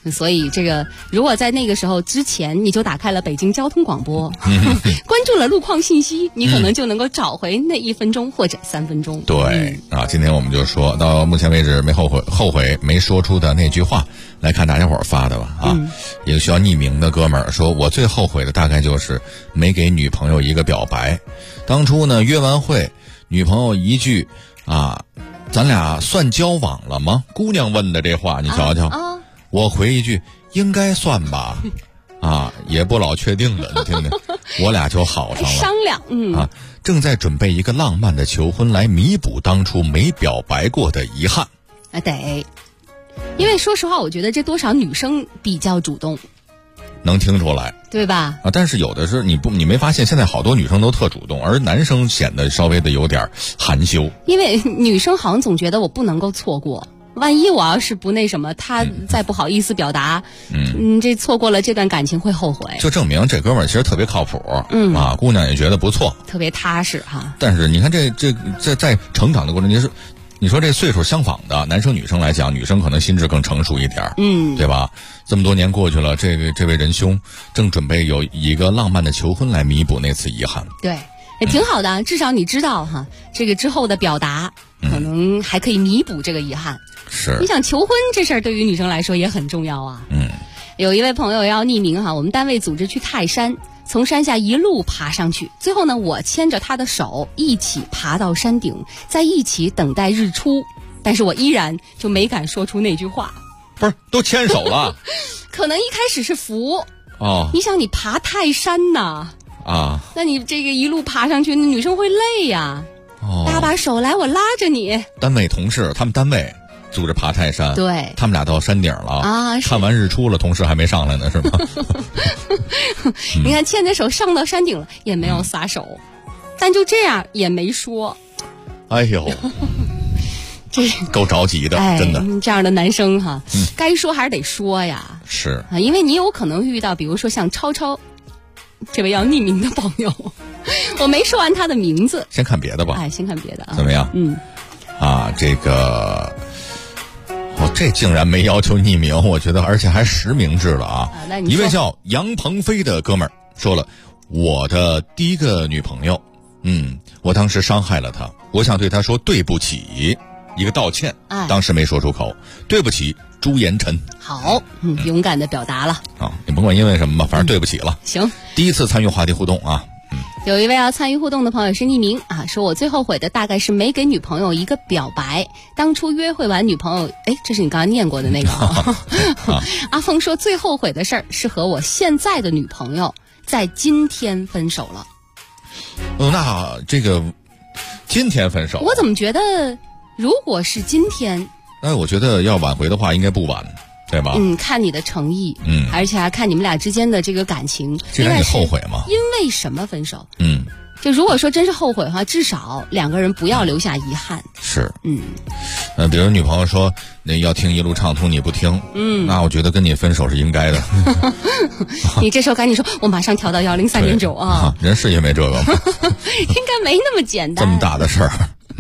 所以这个如果在那个时候之前你就打开了北京交通广播，关注了路况信息，你可能就能够找回那1分钟或者3分钟。 对啊，今天我们就说到目前为止没后悔没说出的那句话，来看大家伙发的吧啊，一个需要匿名的哥们儿说，我最后悔的大概就是没给女朋友一个表白。当初呢约完会，女朋友一句啊，咱俩算交往了吗？姑娘问的这话，你瞧瞧，我回一句应该算吧，啊，也不老确定的，你听听，我俩就好上了， 商量， 啊，正在准备一个浪漫的求婚来弥补当初没表白过的遗憾。 啊，得，因为说实话，我觉得这多少女生比较主动。 能听出来， 对吧？ 啊，但是有的是你没发现现在好多女生都特主动，而男生显得稍微的有点含羞。 因为女生好像总觉得我不能够错过，万一我要是不那什么，他再不好意思表达，这错过了这段感情会后悔。 就证明这哥们儿其实特别靠谱，啊，姑娘也觉得不错， 特别踏实哈。 但是你看这在成长的过程中，你说这岁数相仿的男生女生来讲，女生可能心智更成熟一点，对吧？这么多年过去了，这位仁兄正准备有一个浪漫的求婚来弥补那次遗憾。 对，也挺好的，至少你知道哈，这个之后的表达可能还可以弥补这个遗憾。 是， 你想求婚这事儿对于女生来说也很重要啊。有一位朋友要匿名哈，我们单位组织去泰山，从山下一路爬上去，最后呢，我牵着他的手一起爬到山顶，在一起等待日出，但是我依然就没敢说出那句话。 不是，都牵手了。 可能一开始是服哦， 你想你爬泰山呐啊， 那你这个一路爬上去，那女生会累呀。搭把手来，我拉着你。 单位同事，他们单位组织爬泰山， 对， 他们俩到山顶了啊， 看完日出了，同事还没上来呢，是吗？ 你看牵着手上到山顶了，也没有撒手，但就这样也没说。 哎呦， 这够着急的，真的。 这样的男生哈，该说还是得说呀。 是啊，因为你有可能遇到，比如说像超超这位要匿名的朋友，我没说完他的名字， 先看别的吧。 先看别的啊， 怎么样？这个。这竟然没要求匿名，我觉得而且还实名制了啊！一位叫杨鹏飞的哥们儿说了，我的第一个女朋友，我当时伤害了她，我想对她说对不起，一个道歉，当时没说出口，对不起，朱延晨。 好，勇敢的表达了啊！你甭管因为什么吧，反正对不起了。 行， 第一次参与话题互动啊。 有一位要参与互动的朋友是匿名啊，说我最后悔的大概是没给女朋友一个表白。当初约会完女朋友，这是你刚刚念过的那个阿峰说最后悔的事儿是和我现在的女朋友在今天分手了。 那这个今天分手， 我怎么觉得如果是今天， 我觉得要挽回的话应该不晚。对吧？ 看你的诚意，而且还看你们俩之间的这个感情。 这让你后悔吗？ 因为什么分手？就如果说真是后悔的话，至少两个人不要留下遗憾。 是，比如女朋友说那要听一路畅通，你不听，那我觉得跟你分手是应该的。 你这时候赶紧说，我马上调到103.9啊！ 人是因为这个吗？ 应该没那么简单。 这么大的事儿。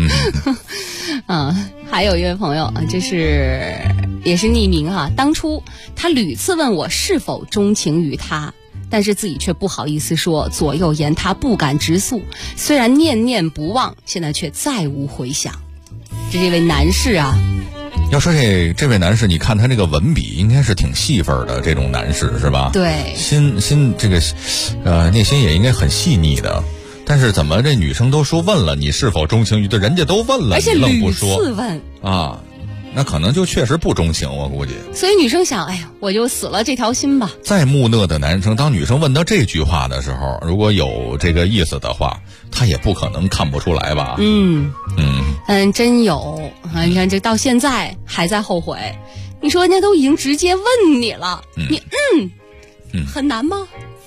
还有一位朋友啊，这是也是匿名哈。当初他屡次问我是否钟情于他，但是自己却不好意思说，左右言他不敢直诉。虽然念念不忘，现在却再无回响。这是一位男士啊。 要说这位男士，你看他这个文笔应该是挺细份的，这种男士是吧？ 对， 心这个内心也应该很细腻的。但是怎么这女生都说问了你是否钟情于他，人家都问了， 而且你愣不说， 屡次问啊，那可能就确实不钟情，我估计。 所以女生想，哎呀，我就死了这条心吧。 再木讷的男生，当女生问到这句话的时候，如果有这个意思的话，他也不可能看不出来吧？ 真有啊！你看这到现在还在后悔，你说人家都已经直接问你了，你很难吗？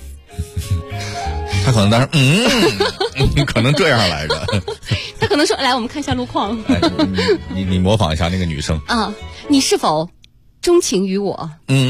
他可能当时可能这样来着。 他可能说：“来，我们看一下路况。” 你模仿一下那个女生啊，你是否钟情于我？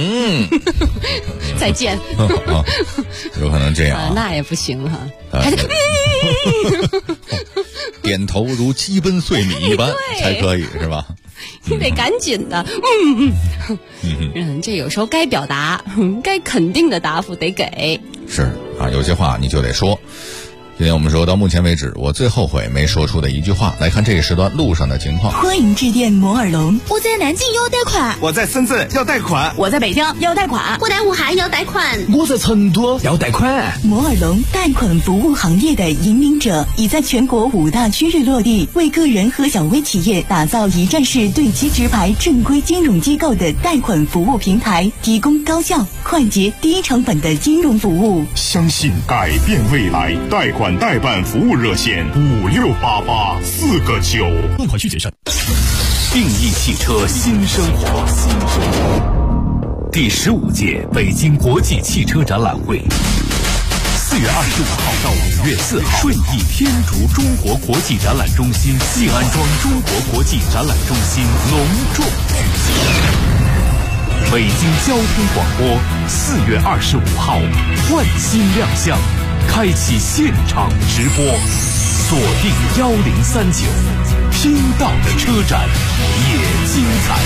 再见。 有可能这样那也不行哈。还是点头如鸡奔碎米一般才可以是吧？ 你得赶紧的。这有时候该表达、该肯定的答复得给。 是啊，有些话你就得说。今天我们说到目前为止我最后悔没说出的一句话，来看这一时段路上的情况。 欢迎致电摩尔龙。 我在南京要贷款， 我在深圳要贷款， 我在北京要贷款， 我在武汉要贷款， 我在成都要贷款。 摩尔龙贷款服务行业的引领者，已在全国5大区域落地，为个人和小微企业打造一站式对接直排正规金融机构的贷款服务平台，提供高效、快捷、低成本的金融服务。 相信改变未来，贷款代办服务热线568849， 贷款需谨慎。 定义汽车新生活，第15届北京国际汽车展览会，4月25号到5月4号，顺义天竺中国国际展览中心静安庄中国国际展览中心隆重举行。北京交通广播4月25号换新亮相，开启现场直播，锁定1039，听到的车展也精彩。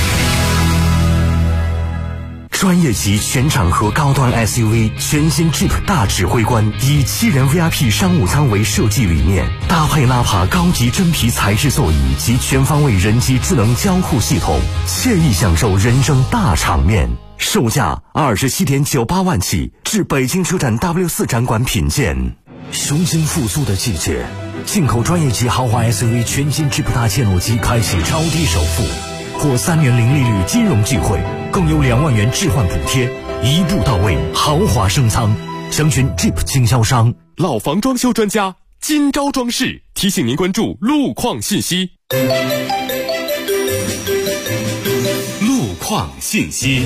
专业级全场合高端 SUV 全新 Jeep 大指挥官，以7人 VIP 商务舱为设计理念，搭配纳帕高级真皮材质座椅及全方位人机智能交互系统，惬意享受人生大场面。售价27.98万起，至北京车展 W4 展馆品鉴。雄心复苏的季节，进口专业级豪华 SUV 全新 Jeep 大切诺基开启超低首付，获3年零利率金融机会，更有2万元置换补贴，一步到位，豪华升舱。详询 Jeep 经销商。 老房装修专家金招装饰提醒您关注路况信息。路况信息。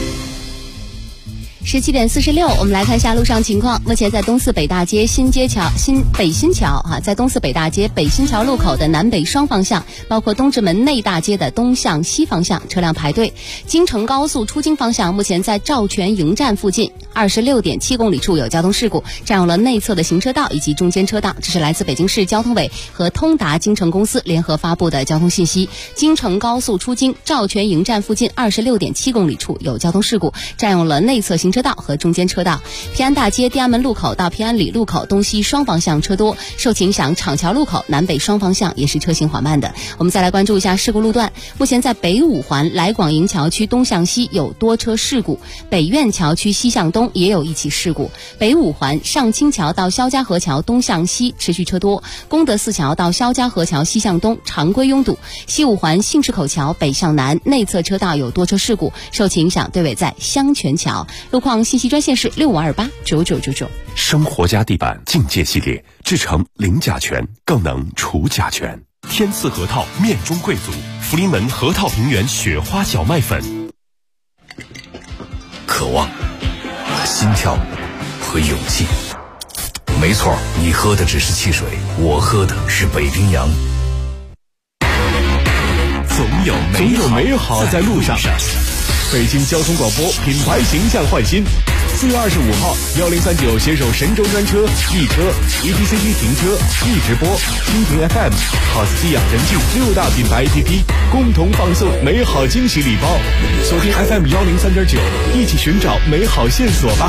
17点46，我们来看一下路上情况。目前在东四北大街新北新桥在东四北大街北新桥路口的南北双方向，包括东直门内大街的东向西方向车辆排队。京承高速出京方向，目前在赵全营站附近26.7公里处有交通事故，占用了内侧的行车道以及中间车道。这是来自北京市交通委和通达京承公司联合发布的交通信息。京承高速出京赵全营站附近26.7公里处有交通事故，占用了内侧行车道和中间车道。平安大街天安门路口到平安里路口东西双方向车多，受其影响厂桥路口南北双方向也是车行缓慢的。我们再来关注一下事故路段。目前在北五环来广营桥区东向西有多车事故，北苑桥区西向东也有一起事故。北五环上清桥到肖家河桥东向西持续车多，功德寺桥到肖家河桥西向东常规拥堵。西五环信市口桥北向南内侧车道有多车事故，受其影响队尾在香泉桥。路况信息专线是65289999。 生活家地板境界系列，制成零甲醛，更能除甲醛。天赐核桃面中贵族，福临门核桃平原雪花小麦粉。 渴望、心跳和勇气。没错，你喝的只是汽水，我喝的是北冰洋。 总有美好在路上。北京交通广播品牌形象焕新。4月25号，1039携手神州专车、易车、ETCT 停车、易直播、蜻蜓 FM、好斯基养神剧6大品牌 APP 共同放送美好惊喜礼包。锁定 FM 103.9，一起寻找美好线索吧。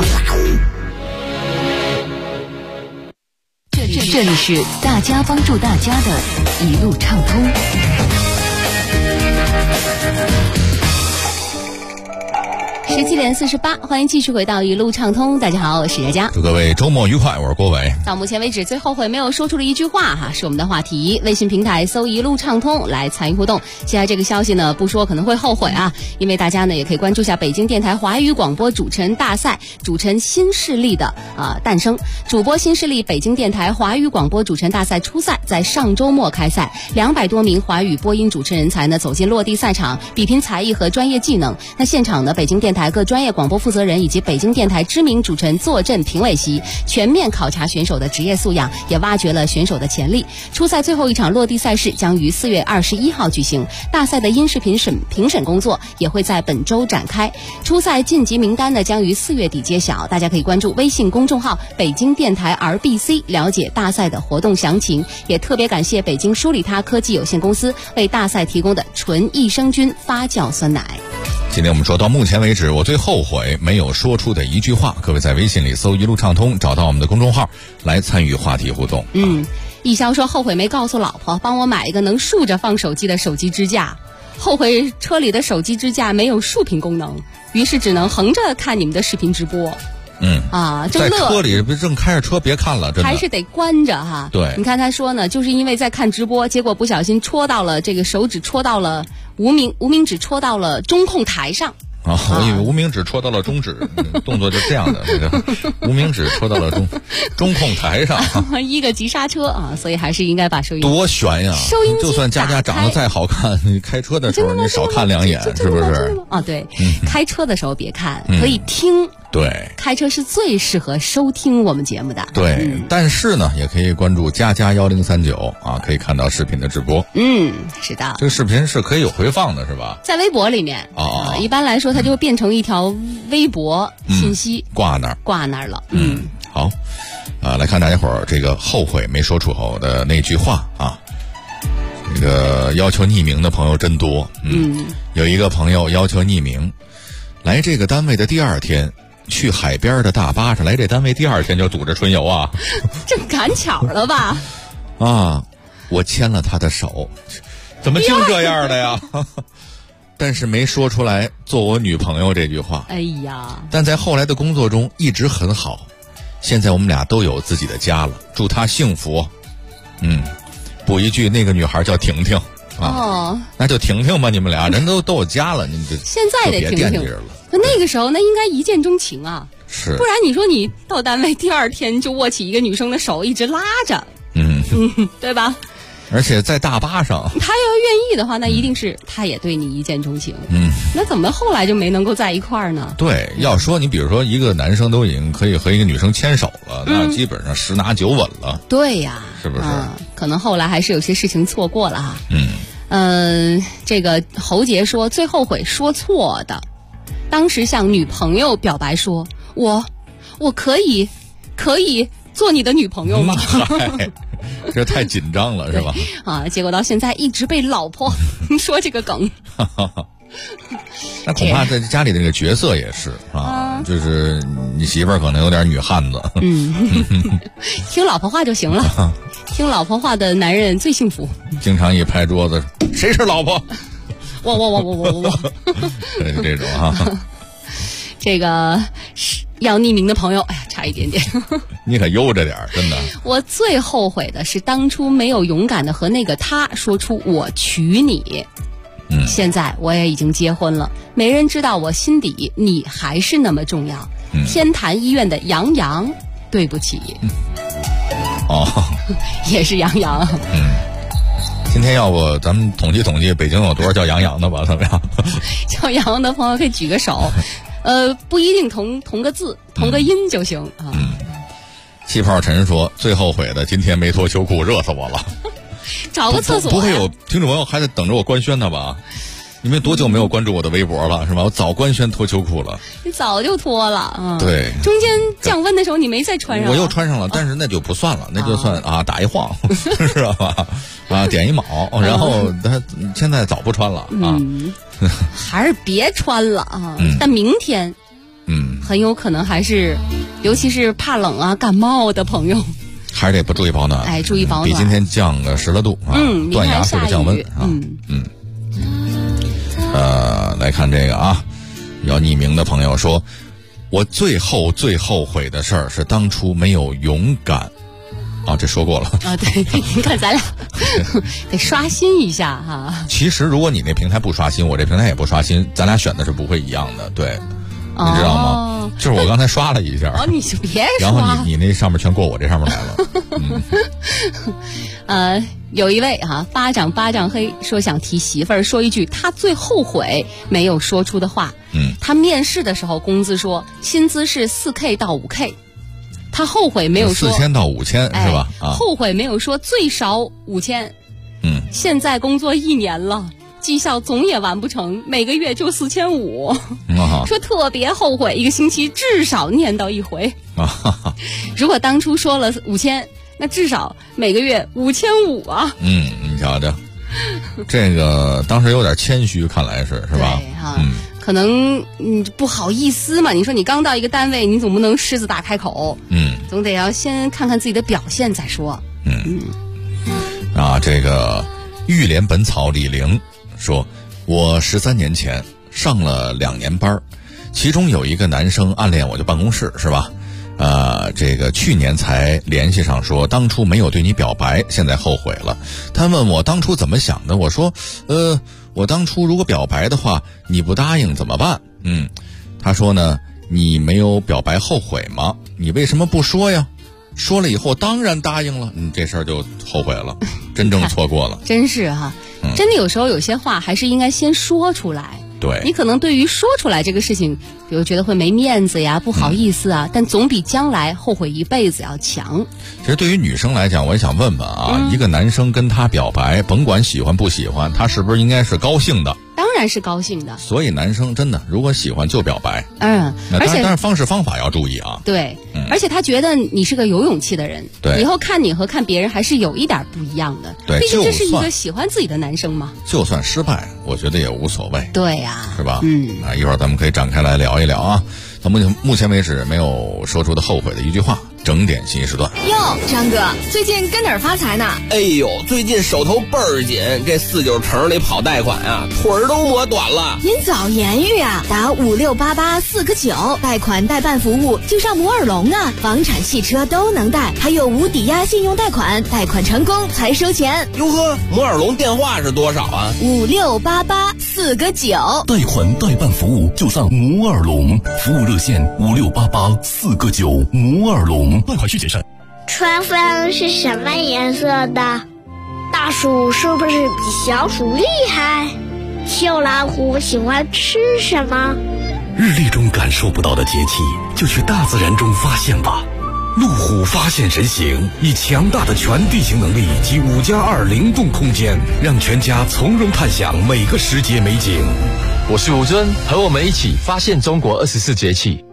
这里是大家帮助大家的一路畅通。 17点48，欢迎继续回到一路畅通。大家好，我是佳佳， 祝各位周末愉快，我是郭伟。 到目前为止最后悔没有说出的一句话是我们的话题。微信平台搜一路畅通来参与互动。现在这个消息呢不说可能会后悔因为大家呢也可以关注一下北京电台华语广播主持人大赛主持人新势力的诞生。主播新势力北京电台华语广播主持人大赛初赛在上周末开赛，200多名华语播音主持人才呢走进落地赛场，比拼才艺和专业技能。那现场呢北京电台台各专业广播负责人以及北京电台知名主持人坐镇评委席，全面考察选手的职业素养，也挖掘了选手的潜力。初赛最后一场落地赛事将于4月21号举行，大赛的音视频评审工作也会在本周展开。初赛晋级名单呢将于4月底揭晓，大家可以关注微信公众号北京电台 RBC 了解大赛的活动详情。也特别感谢北京舒利他科技有限公司为大赛提供的纯益生菌发酵酸奶。 今天我们说到目前为止我最后悔没有说出的一句话，各位在微信里搜一路畅通，找到我们的公众号来参与话题互动。 易潇说后悔没告诉老婆帮我买一个能竖着放手机的手机支架，后悔车里的手机支架没有竖屏功能，于是只能横着看你们的视频直播。 在车里正开着车别看了，真的还是得关着哈。 对， 你看他说呢，就是因为在看直播，结果不小心戳到了这个手指，戳到了无名指，戳到了中控台上。 我以为无名指戳到了中指，动作就这样的，无名指戳到了中控台上， 一个急刹车啊，所以还是应该把收音多悬呀！ 收音机就算佳佳长得再好看，你开车的时候你少看两眼，是不是？ 对，开车的时候别看，可以听。 对， 开车是最适合收听我们节目的。 对，但是呢，也可以关注佳佳1039啊，可以看到视频的直播。 是的， 这个视频是可以有回放的，是吧？ 在微博里面一般来说它就会变成一条微博信息挂那儿了。 好，来看大家伙儿这个后悔没说出口的那句话啊。这个要求匿名的朋友真多。有一个朋友要求匿名，来这个单位的第二天。去海边的大巴上，来这单位第二天就组织春游啊， 这赶巧了吧？ 我牵了他的手，怎么净这样的呀？但是没说出来做我女朋友这句话。 哎呀！ 但在后来的工作中一直很好，现在我们俩都有自己的家了，祝他幸福。补一句，那个女孩叫婷婷那就婷婷吧，你们俩人都有家了，你这现在得别惦记着了。 那个时候那应该一见钟情啊， 是， 不然你说你到单位第二天就握起一个女生的手一直拉着，对吧？ 而且在大巴上， 他要愿意的话，那一定是他也对你一见钟情。那怎么后来就没能够在一块儿呢？ 对，要说你比如说一个男生都已经可以和一个女生牵手了，那基本上10拿9稳了。 对呀， 是不是？ 可能后来还是有些事情错过了哈。这个侯杰说最后悔说错的。当时向女朋友表白说我可以做你的女朋友吗？ 这太紧张了是吧？ 结果到现在一直被老婆说这个梗。 那恐怕在家里的这个角色也是就是你媳妇儿可能有点女汉子。 听老婆话就行了，听老婆话的男人最幸福。 经常一拍桌子，谁是老婆？ 我对，这种这个要匿名的朋友，哎呀，差一点点。 你可悠着点，真的。 我最后悔的是当初没有勇敢的和那个他说出我娶你。现在我也已经结婚了，没人知道我心底你还是那么重要。天坛医院的杨洋，对不起。也是杨洋。 今天要不咱们统计统计北京有多少叫杨洋的吧，怎么样？ 叫杨的朋友可以举个手，不一定同个字同个音就行啊。 气泡陈说最后悔的今天没脱秋裤，热死我了。 找个厕所不会有听众朋友还在等着我官宣呢吧？你们多久没有关注我的微博了是吧？我早官宣脱秋裤了。 你早就脱了对， 中间降温的时候你没再穿上。 我又穿上了，但是那就不算了，那就算打一晃，知道吧？点一卯，然后他现在早不穿了还是别穿了但明天很有可能还是，尤其是怕冷感冒的朋友。 还是得不注意保暖， 注意保暖。 比今天降个10来度断崖式的降温来看这个要匿名的朋友说，我最后悔的事儿是当初没有勇敢这说过了对，你看咱俩得刷新一下其实如果你那平台不刷新，我这平台也不刷新，咱俩选的是不会一样的，对。你知道吗？就是我刚才刷了一下你就别刷， 然后你那上面全过我这上面来了有一位巴掌黑说想提媳妇儿说一句他最后悔没有说出的话。他面试的时候工资说薪资是4K 到5K， 他后悔没有说 4000到5000是吧？ 后悔没有说最少5000。现在工作1年了，绩效总也完不成，每个月就4500。说特别后悔，一个星期至少念叨一回。如果当初说了5000，那至少每个月5500啊。 你瞧瞧，这个当时有点谦虚，看来是吧？ 对可能不好意思嘛。你说你刚到一个单位，你总不能狮子大开口，总得要先看看自己的表现再说。 这个玉莲本草李玲说，我13年前上了2年班，其中有一个男生暗恋我的办公室，是吧？这个去年才联系上说当初没有对你表白，现在后悔了。他问我当初怎么想的，我说我当初如果表白的话你不答应怎么办？他说呢，你没有表白后悔吗？你为什么不说呀？说了以后当然答应了，这事儿就后悔了，真正错过了。 真是真的有时候有些话还是应该先说出来。 对， 你可能对于说出来这个事情，比如觉得会没面子呀，不好意思啊，但总比将来后悔一辈子要强。 其实对于女生来讲，我也想问问一个男生跟她表白，甭管喜欢不喜欢，他是不是应该是高兴的？ 当然是高兴的。 所以男生真的如果喜欢就表白。 而且但是方式方法要注意啊。 对，而且他觉得你是个有勇气的人， 对， 以后看你和看别人还是有一点不一样的。 对， 毕竟这是一个喜欢自己的男生嘛。 就算失败，我觉得也无所谓。 对呀， 是吧？一会儿咱们可以展开来聊一聊啊。到目前为止没有说出的后悔的一句话，整点信息时段。 哟，张哥，最近跟哪儿发财呢？ 哎呦，最近手头倍儿紧，这49城里跑贷款啊，腿儿都磨短了。 您早言语啊，打5688 4个9，贷款代办服务就上摩尔龙啊，房产汽车都能贷，还有无抵押信用贷款，贷款成功才收钱。 哟呵，摩尔龙电话是多少啊 ？5688 4个9， 贷款代办服务就上摩尔龙，服务热线5688 4个9，摩尔龙。 贷款需谨慎。 春分是什么颜色的？大鼠是不是比小鼠厉害？小老虎喜欢吃什么？ 日历中感受不到的节气，就去大自然中发现吧。路虎发现神行，以强大的全地形能力及5+2灵动空间，让全家从容探享每个时节美景。 我是吴尊，和我们一起发现中国24节气。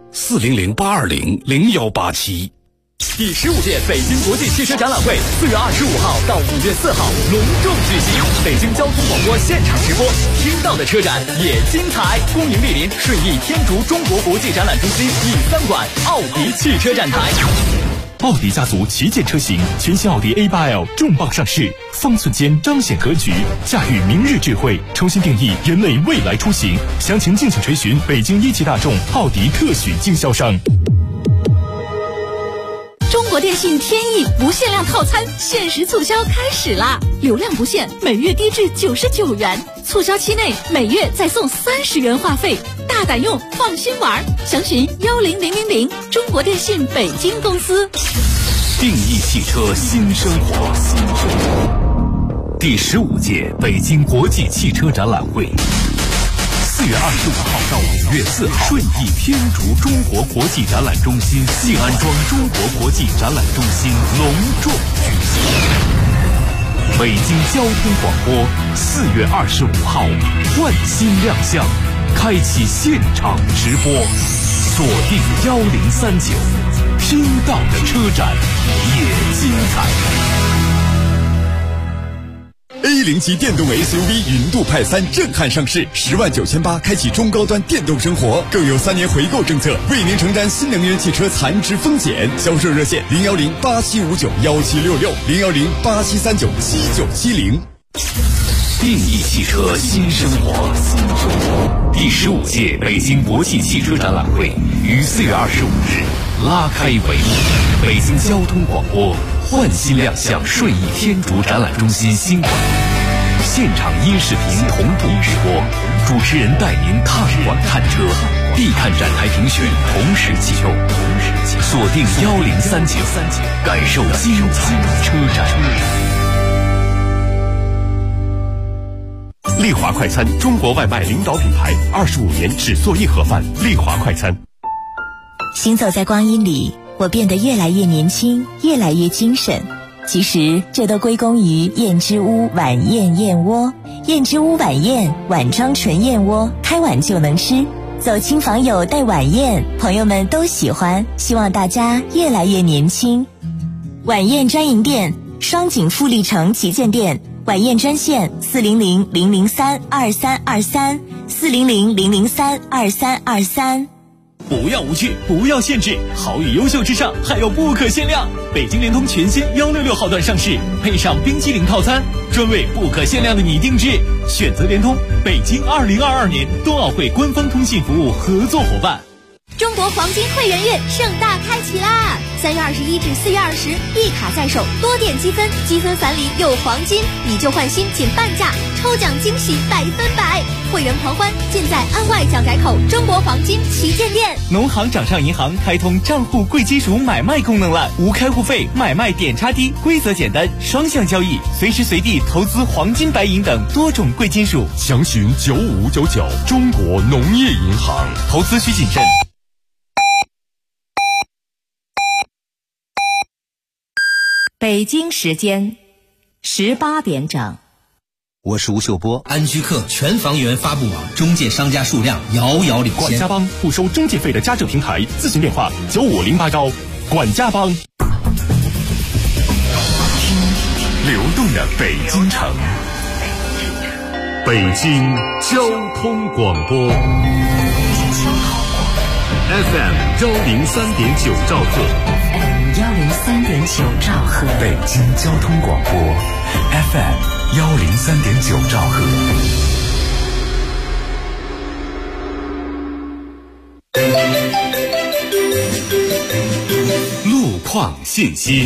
400-820-0187。 第15届北京国际汽车展览会4月25号到5月4号隆重举行，北京交通广播现场直播，听到的车展也精彩。恭迎莅临顺义天竺中国国际展览中心E3馆奥迪汽车展台。 奥迪家族旗舰车型全新奥迪 A8L 重磅上市，方寸间彰显格局，驾驭明日智慧，重新定义人类未来出行。详情敬请垂询北京一汽大众奥迪特许经销商。 中国电信天翼不限量套餐限时促销开始啦！流量不限，每月低至99元，促销期内每月再送30元话费，大胆用，放心玩。详询10000，中国电信北京公司。 定义汽车新生活。第15届北京国际汽车展览会，4月25号到5月4号，顺义天竺中国国际展览中心静安庄中国国际展览中心隆重举行。北京交通广播4月25号换新亮相，开启现场直播，锁定1039，听到的车展也精彩。 A0级电动 SUV 云度派3震撼上市，10.980万开启中高端电动生活，更有3年回购政策，为您承担新能源汽车残值风险。销售热线010-8759-1766，010-8739-7970。 定义汽车新生活。第15届北京国际汽车展览会于4月25日拉开帷幕，北京交通广播换新亮相顺义天竺展览中心新馆，现场音视频同步直播，主持人带您探馆看车，必看展台评选同时启动，锁定1039，感受精彩车展。 丽华快餐，中国外卖领导品牌，25年只做一盒饭。丽华快餐。 行走在光阴里，我变得越来越年轻，越来越精神。其实这都归功于燕之屋晚宴燕窝。燕之屋晚宴，碗装纯燕窝，开碗就能吃。走亲访友带晚宴，朋友们都喜欢，希望大家越来越年轻。晚宴专营店，双井富力城旗舰店，晚宴专线400-003-2323，400-003-2323。 不要无趣，不要限制，好与优秀之上还有不可限量。北京联通全新166号段上市，配上冰淇淋套餐，专为不可限量的你定制。选择联通，北京2022年冬奥会官方通信服务合作伙伴。 中国黄金会员月盛大开启啦！3月21至4月20，一卡在手，多点积分，积分返礼有黄金，以旧换新仅半价，抽奖惊喜100%，会员狂欢尽在安外蒋宅口中国黄金旗舰店。 农行掌上银行开通账户贵金属买卖功能了，无开户费，买卖点差低，规则简单，双向交易，随时随地投资黄金、白银等多种贵金属。 详询9599，中国农业银行。 投资需谨慎。 北京时间18点整。 我是吴秀波。安居客全房源发布网，中介商家数量遥遥领先。 管家帮不收中介费的家政平台，咨询电话9508管家帮。 流动的北京城，北京交通广播 FM 103.9兆赫 ，103.9兆赫， 北京交通广播 FM 103.9兆赫。路况信息。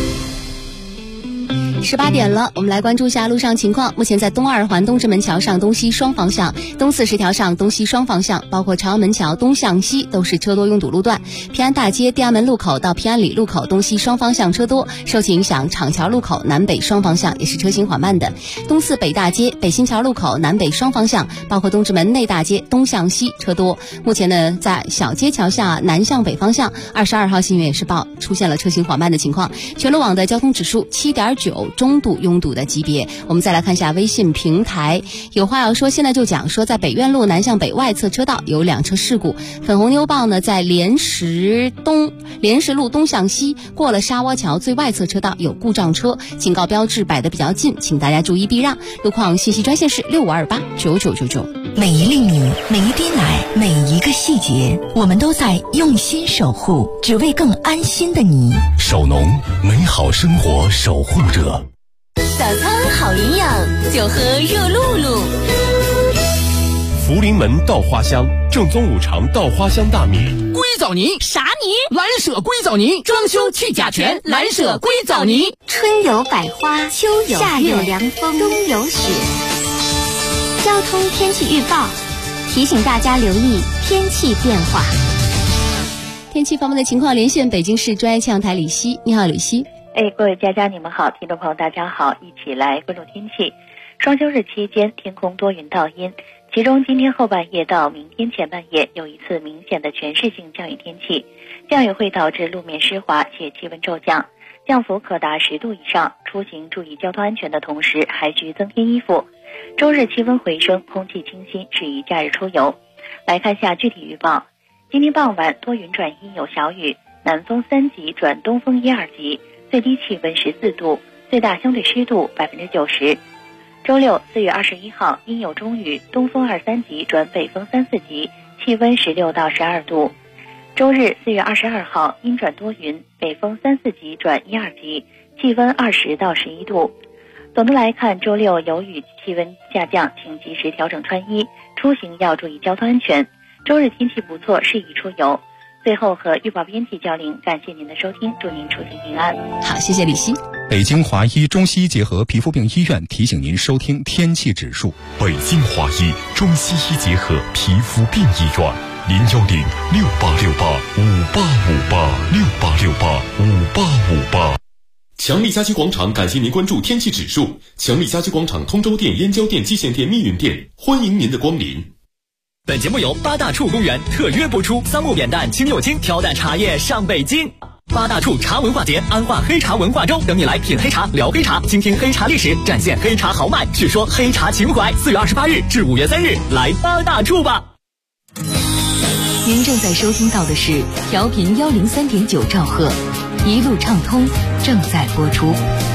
18点了，我们来关注一下路上情况。目前在东二环东直门桥上东西双方向、东四十条上东西双方向，包括朝阳门桥东向西都是车多拥堵路段。平安大街地安门路口到平安里路口东西双方向车多，受其影响，厂桥路口南北双方向也是车行缓慢的。东四北大街北新桥路口南北双方向，包括东直门内大街东向西车多。目前呢，在小街桥下南向北方向22号信源也是报出现了车行缓慢的情况。全路网的交通指数7.9。中度拥堵的级别。我们再来看一下微信平台，有话要说，现在就讲说，在北苑路南向北外侧车道有2车事故。粉红妞报呢，在莲石路东向西过了沙窝桥最外侧车道有故障车，警告标志摆得比较近，请大家注意避让。路况信息专线是65289999。 每一粒米，每一滴奶，每一个细节，我们都在用心守护，只为更安心的你。 首农，美好生活守护者。 早餐好营养，就喝热露露。 福临门稻花香，正宗五常稻花香大米。 硅藻泥啥泥？蓝舍硅藻泥，装修去甲醛，蓝舍硅藻泥。 春有百花，秋有夏有凉风，冬有雪。交通天气预报提醒大家留意天气变化。 天气方面的情况，连线北京市专业气象台李希。你好，李希。 各位佳佳你们好，听众朋友大家好，一起来关注天气。双休日期间天空多云到阴，其中今天后半夜到明天前半夜有一次明显的全市性降雨天气，降雨会导致路面湿滑且气温骤降，降幅可达10度以上，出行注意交通安全的同时还需增添衣服。周日气温回升，空气清新，适宜假日出游。来看下具体预报。今天傍晚多云转阴有小雨，南风3级转东风1、2级，最低气温14度，最大相对湿度90%。周六4月21号阴有中雨，东风2、3级转北风3、4级，气温16到12度。周日4月22号阴转多云，北风3、4级转1、2级，气温20到11度。总的来看，周六有雨，气温下降，请及时调整穿衣，出行要注意交通安全。周日天气不错，适宜出游。最后和预报编辑交流，感谢您的收听，祝您出行平安。 好，谢谢李希。 北京华医中西医结合皮肤病医院提醒您收听天气指数。 北京华医中西医结合皮肤病医院，01068685858，68685858。 强力家居广场感谢您关注天气指数。强力家居广场通州店、燕郊店、蓟县店、密云店，欢迎您的光临。 本节目由八大处公园特约播出，桑木扁担、清六清挑担茶叶上北京。八大处茶文化节，安化黑茶文化周，等你来品黑茶、聊黑茶，倾听黑茶历史，展现黑茶豪迈，叙说黑茶情怀。4月28日至5月3日，来八大处吧。 您正在收听到的是调频103.9兆赫，一路畅通正在播出。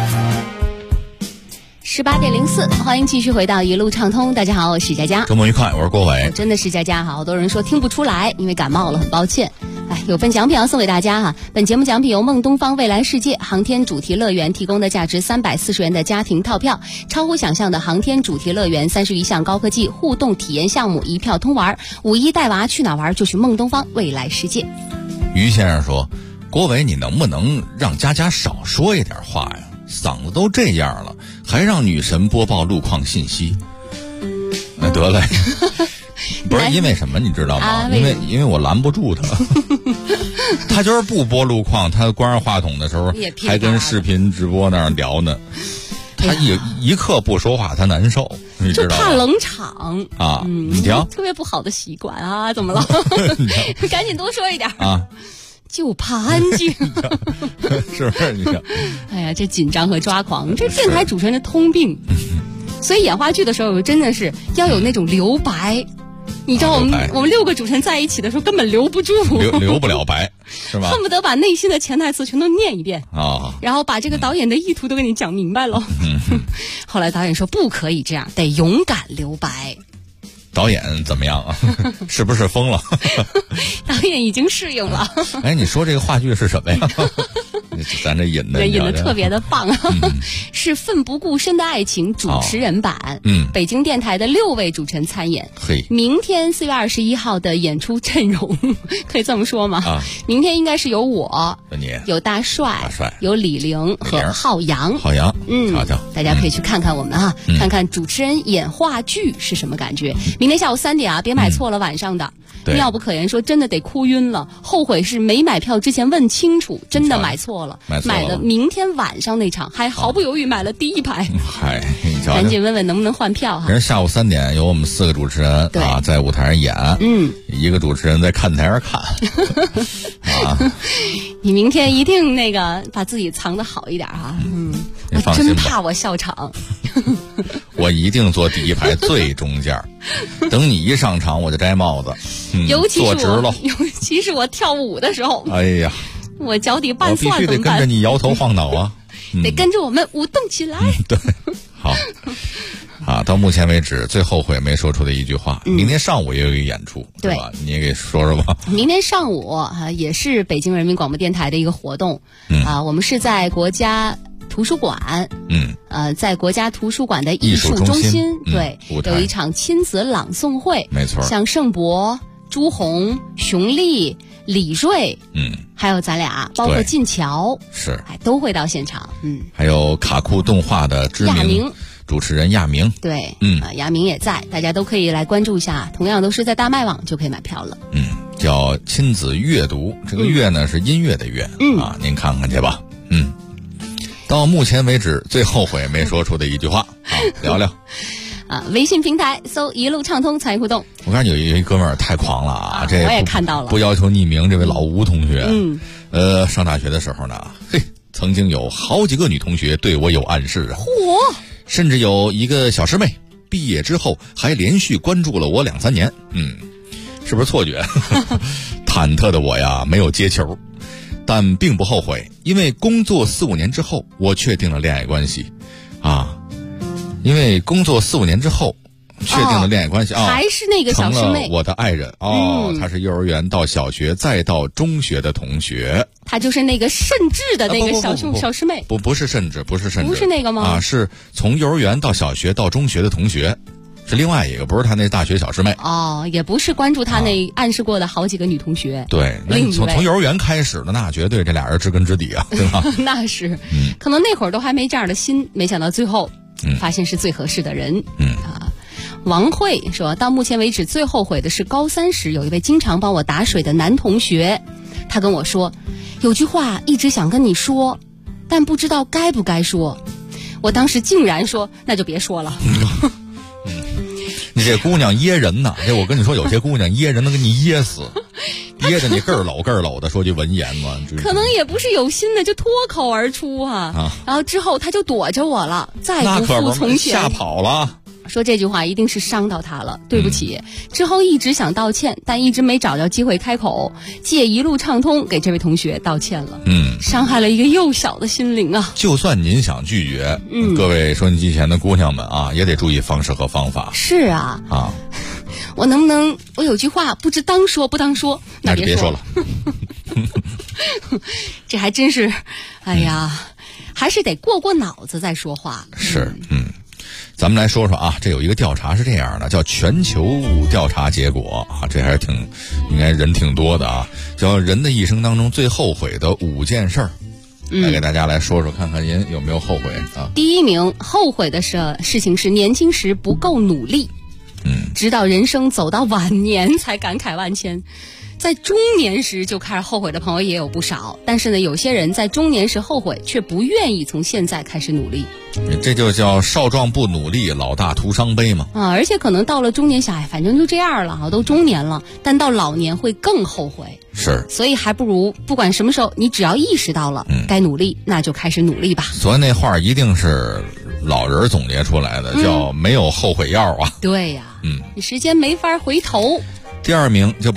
18.04，欢迎继续回到一路畅通。大家好，我是佳佳。 周末愉快，我是郭伟。 真的是佳佳，好多人说听不出来，因为感冒了，很抱歉。有份奖品要送给大家哈。本节目奖品由梦东方未来世界航天主题乐园提供的价值340元的家庭套票，超乎想象的航天主题乐园31项高科技互动体验项目一票通玩。5·1带娃去哪玩就去梦东方未来世界。 于先生说，郭伟你能不能让佳佳少说一点话呀？嗓子都这样了，还让女神播报路况信息。那得嘞。不是因为什么你知道吗？因为我拦不住他，他就是不播路况，他关上话筒的时候还跟视频直播那儿聊呢。他一刻不说话，他难受，你知道吗？ 就怕冷场啊！你听， 特别不好的习惯啊！怎么了？赶紧多说一点啊！ 就怕安静， 是不是？你看， 哎呀，这紧张和抓狂，这电台主持人的通病。所以演话剧的时候，真的是要有那种留白。你知道我们6个主持人在一起的时候根本留不住， 留不了白，是吧？ 恨不得把内心的潜台词全都念一遍啊， 然后把这个导演的意图都给你讲明白了。后来导演说不可以这样，得勇敢留白。 导演怎么样啊？是不是疯了？ 导演已经适应了。 哎，你说这个话剧是什么呀？咱这引的特别的棒啊！是奋不顾身的爱情主持人版。北京电台的6位主持人参演。明天4月21号的演出阵容可以这么说吗？明天应该是有我，有大帅，有李玲和浩洋。 浩洋，瞧瞧， 大家可以去看看我们啊，看看主持人演话剧是什么感觉。明天下午3点啊，别买错了晚上的。妙不可言，说真的得哭晕了，后悔是没买票之前问清楚，真的买错了，买了明天晚上那场，还毫不犹豫买了第1排。 嗨，你瞧瞧， 赶紧问问能不能换票哈。 人下午3点有我们4个主持人啊在舞台上演，一个主持人在看台上看。啊， 你明天一定那个把自己藏得好一点啊。我真怕我笑场。 我一定坐第1排最中间，等你一上场我就摘帽子，坐直了。 尤其是我跳舞的时候， 哎呀， 我脚底拌蒜我必须得跟着你摇头晃脑啊， 得跟着我们舞动起来。 对，好。啊，到目前为止最后悔没说出的一句话。明天上午也有一个演出，对吧？你也给说说吧。 明天上午啊，也是北京人民广播电台的一个活动。我们是在国家图书馆，在国家图书馆的艺术中心，对，有一场亲子朗诵会， 没错。 像盛博、朱红、熊丽、李锐，还有咱俩，包括晋桥， 是， 都会到现场。 还有卡酷动画的知名主持人亚明， 对，亚明也在，大家都可以来关注一下。同样都是在大麦网就可以买票了。 叫亲子阅读，这个阅呢是音乐的乐，啊，您看看去吧。到目前为止最后悔没说出的一句话，好，聊聊。 微信平台搜一路畅通参与互动。 我看有一哥们儿太狂了啊，这我也看到了， 不要求匿名。这位老吴同学，上大学的时候呢，曾经有好几个女同学对我有暗示啊，甚至有一个小师妹毕业之后还连续关注了我2-3年，是不是错觉？忐忑的我呀，没有接球。但并不后悔，因为工作4-5年之后，我确定了恋爱关系，因为工作4-5年之后，确定了恋爱关系还是那个小师妹， 成了我的爱人她是幼儿园到小学再到中学的同学， 她就是那个甚至的那个小师妹， 不是甚至，不是那个吗？ 是从幼儿园到小学到中学的同学。是另外一个，不是他那大学小师妹也不是关注他那暗示过的好几个女同学。 对，那你从幼儿园开始的，那绝对这俩人知根知底啊，对吧？ 那是，可能那会儿都还没这样的心，没想到最后发现是最合适的人。王慧说到目前为止最后悔的是高3时有一位经常帮我打水的男同学，他跟我说有句话一直想跟你说， 但不知道该不该说。我当时竟然说那就别说了。 你这姑娘噎人呐！这我跟你说，有些姑娘噎人能给你噎死，噎着你个儿搂的说句文言嘛。 可能也不是有心的，就脱口而出啊。然后之后他就躲着我了，再不复从前， 吓跑了。 说这句话一定是伤到他了，对不起。之后一直想道歉，但一直没找着机会开口，借一路畅通给这位同学道歉了。伤害了一个幼小的心灵啊。 就算您想拒绝，各位收音机前的姑娘们啊，也得注意方式和方法。 是啊。我能不能，我有句话不知当说不当说， 那就别说了。 这还真是，哎呀，还是得过脑子再说话。 是，咱们来说说啊，这有一个调查是这样的，叫全球调查结果啊，这还是应该人挺多的啊，叫人的一生当中最后悔的5件事儿。来给大家来说说，看看您有没有后悔啊？ 第1名，后悔的事情是年轻时不够努力，直到人生走到晚年才感慨万千。在中年时就开始后悔的朋友也有不少，但是呢，有些人在中年时后悔，却不愿意从现在开始努力。 这就叫少壮不努力，老大徒伤悲嘛。 而且可能到了中年下，反正就这样了，都中年了，但到老年会更后悔。 是， 所以还不如不管什么时候，你只要意识到了该努力，那就开始努力吧。 所以那话一定是老人总结出来的，叫没有后悔药啊。 对呀，你时间没法回头。 第2名，就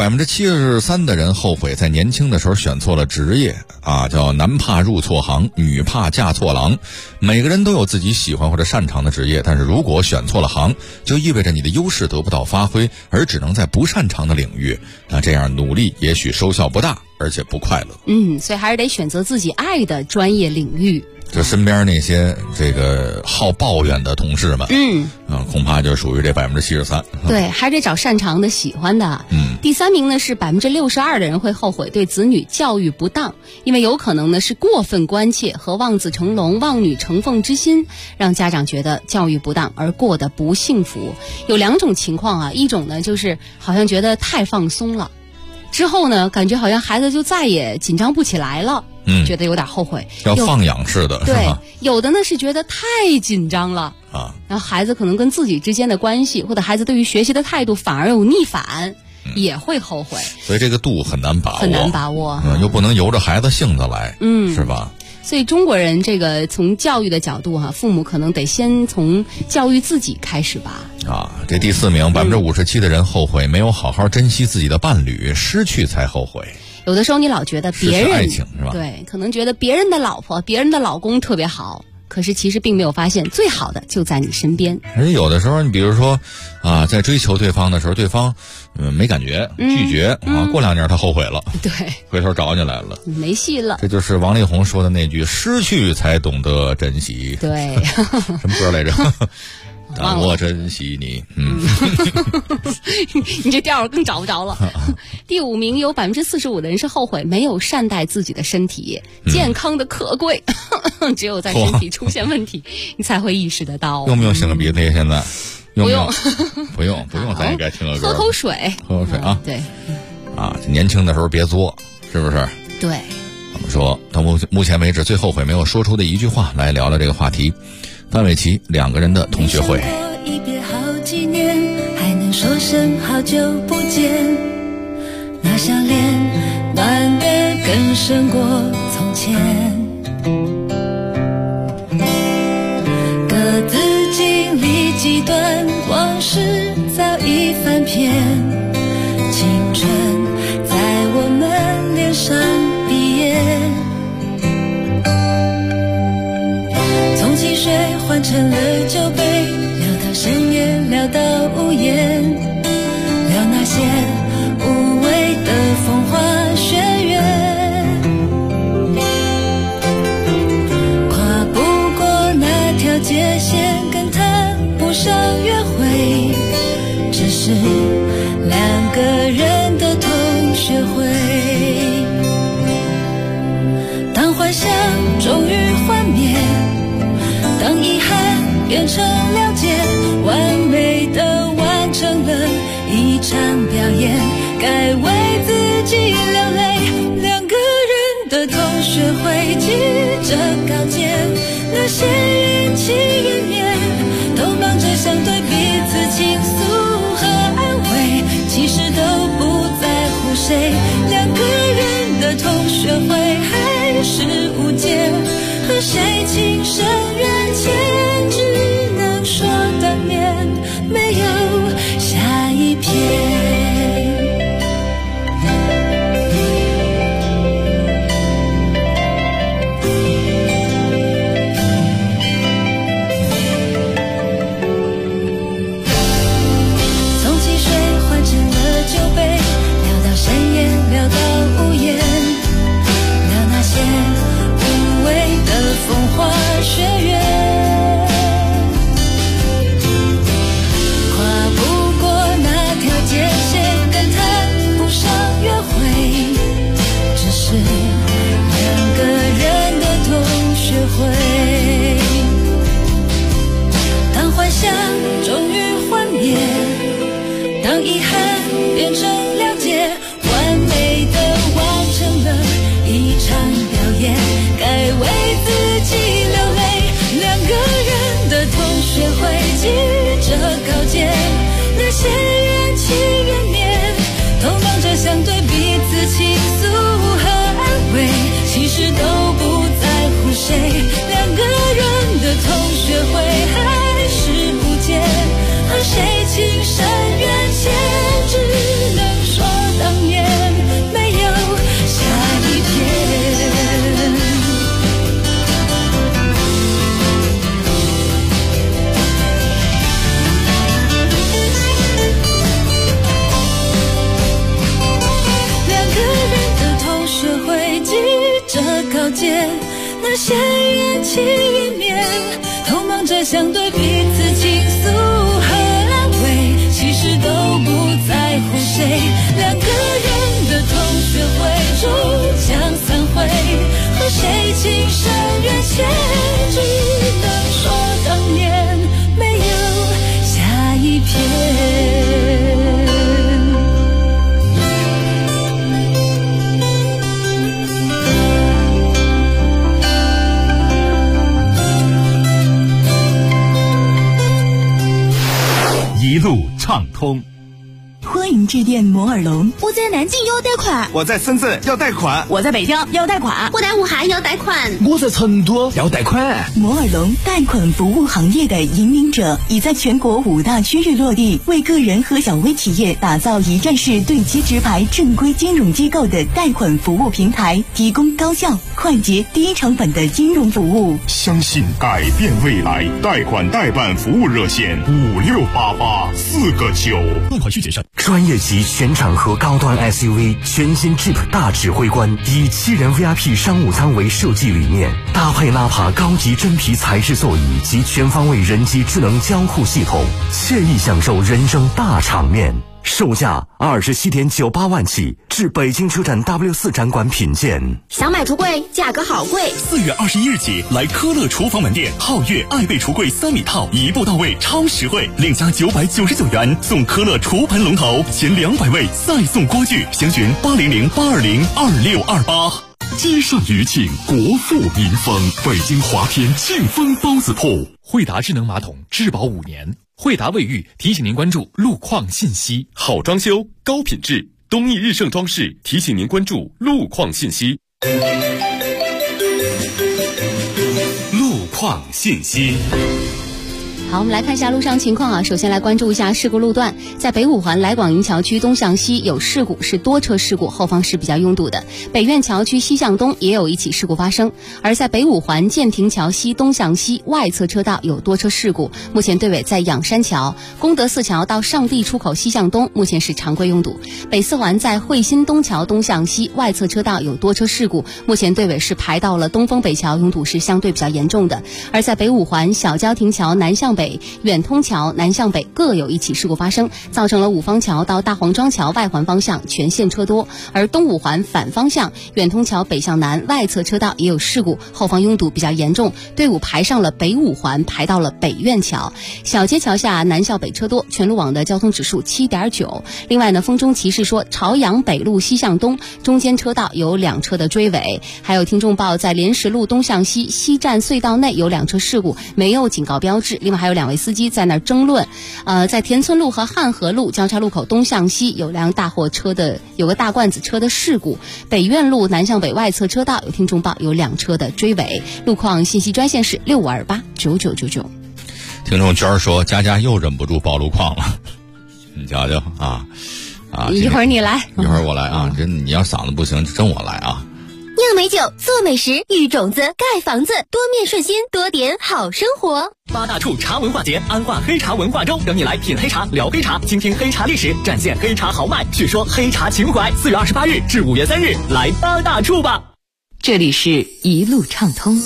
73%的人后悔在年轻的时候选错了职业啊，叫男怕入错行，女怕嫁错郎。每个人都有自己喜欢或者擅长的职业，但是如果选错了行，就意味着你的优势得不到发挥，而只能在不擅长的领域。那这样努力也许收效不大，而且不快乐。 所以还是得选择自己爱的专业领域。 就身边那些这个好抱怨的同事们，恐怕就属于这73%。 对，还得找擅长的、喜欢的。第3名呢是62%的人会后悔对子女教育不当，因为有可能呢是过分关切和望子成龙、望女成凤之心，让家长觉得教育不当而过得不幸福。有2种情况啊，一种呢就是好像觉得太放松了，之后呢感觉好像孩子就再也紧张不起来了。觉得有点后悔， 要放养式的， 对，有的呢是觉得太紧张了啊， 然后孩子可能跟自己之间的关系，或者孩子对于学习的态度反而有逆反，也会后悔。 所以这个度很难把握， 很难把握， 又不能由着孩子性子来，是吧？ 所以中国人这个从教育的角度父母可能得先从教育自己开始吧。 这第4名，57%的人后悔没有好好珍惜自己的伴侣，失去才后悔。 有的时候你老觉得别人爱情是吧？ 对，可能觉得别人的老婆、别人的老公特别好，可是其实并没有发现最好的就在你身边。 而且有的时候，你比如说在追求对方的时候，对方没感觉，拒绝过2年他后悔了， 对， 回头找你来了， 没戏了。 这就是王力宏说的那句：“失去才懂得珍惜。” 对， 什么歌来着？但我珍惜你。 你这调更找不着了。第5名，有45%的人是后悔没有善待自己的身体，健康的可贵，只有在身体出现问题，你才会意识得到。 用不用擤个鼻子？现在不用， 不用，咱也该听个歌。 喝口水啊！ 对， 年轻的时候别作，是不是？ 对。 我们说到目前为止最后悔没有说出的一句话，来聊聊这个话题。范玮琪2个人的同学会。 一别好几年，还能说声好久不见，那项链暖得更胜过从前，各自经历几段往事早已翻篇，青春在我们脸上毕业，从汽水换成了酒杯，聊到深夜，聊到午夜，聊那些无谓的风花雪月，跨不过那条界线，跟他不上约会，只是2个人的同学会。当幻想终于幻灭，当遗憾变成了解，完美的完成了一场表演，该为自己流泪。2个人的同学会，几着高肩，那些缘起缘灭，都忙着想对彼此倾诉和安慰，其实都不在乎谁。两个人的同学会还是无解，和谁情深缘浅，只能说当年没有下一篇。聊到无言，聊那些无谓的风花雪月，跨不过那条界线，更谈不上约会，只是两个人的同学会。当幻想终于幻灭，当遗憾变成了解，完美的完成了一场表演，该为自己流泪。两个人的同学会记着告诫，那些缘起缘灭，都忙着想对彼此倾诉和安慰，其实都不在乎谁。两个人的同学会还是不见，和谁情深缘浅，只能说当年没有下一篇。两个人的同学会记着告诫，那些缘起缘灭，都忙着想对彼此倾诉和安慰，其实都不在乎谁。两个人的同学会终将散会，和谁情深缘浅，只能说当年没有下一篇。 一路畅通。 欢迎致电摩尔龙。 我在南京要贷款， 我在深圳要贷款， 我在北京要贷款， 我在武汉要贷款， 我在成都要贷款。 摩尔龙贷款服务行业的引领者，已在全国5大区域落地，为个人和小微企业打造一站式对接直排正规金融机构的贷款服务平台，提供高效、快捷、低成本的金融服务。 相信改变未来，贷款代办服务热线5688 4个9。 贷款需谨慎。 专业级全场合高端 SUV 全新 Jeep 大指挥官，以7人 VIP 商务舱为设计理念，搭配纳帕高级真皮材质座椅及全方位人机智能交互系统，惬意享受人生大场面。售价27.98万起，至北京车展 W4 展馆品鉴。 想买橱柜，价格好贵。 4月21日起，来科乐厨房门店皓月爱贝橱柜3米套，一步到位，超实惠，另加999元送科乐厨盆龙头，前200位再送锅具，详询800-820-2628。 积善余庆，国富民丰。北京华天庆丰包子铺， 惠达智能马桶质保5年。惠达卫浴提醒您关注路况信息。好装修，高品质，东益日盛装饰提醒您关注路况信息。路况信息。 好，我们来看一下路上情况啊。首先来关注一下事故路段，在北五环来广营桥区东向西有事故，是多车事故，后方是比较拥堵的。北苑桥区西向东也有一起事故发生，而在北五环建亭桥西东向西外侧车道有多车事故，目前队尾在仰山桥、功德寺桥到上地出口西向东，目前是常规拥堵。北四环在汇新东桥东向西外侧车道有多车事故，目前队尾是排到了东风北桥，拥堵是相对比较严重的。而在北五环小郊亭桥南向北远通桥南向北各有一起事故发生，造成了五方桥到大黄庄桥外环方向全线车多，而东五环反方向远通桥北向南外侧车道也有事故，后方拥堵比较严重，队伍排上了北五环，排到了北苑桥。小街桥下南向北车多，全路网的交通指数7.9。另外呢，风中骑士说朝阳北路西向东中间车道有2车的追尾。还有听众报在莲石路东向西西站隧道内有2车事故，没有警告标志。另外还有2位司机在那儿争论。在田村路和汉河路交叉路口东向西有辆大货车的有个大罐子车的事故。北苑路南向北外侧车道有听众报有2车的追尾。路况信息专线是65289999。 听众娟说佳佳又忍不住报路况了，你瞧瞧啊， 一会儿你来， 一会儿我来啊，真你要嗓子不行就真我来啊。 酿美酒，做美食，育种子，盖房子，多面顺心，多点好生活。 八大处茶文化节，安化黑茶文化周，等你来品黑茶，聊黑茶，倾听黑茶历史，展现黑茶豪迈，叙说黑茶情怀。4月28日至5月3日，来八大处吧。 这里是一路畅通。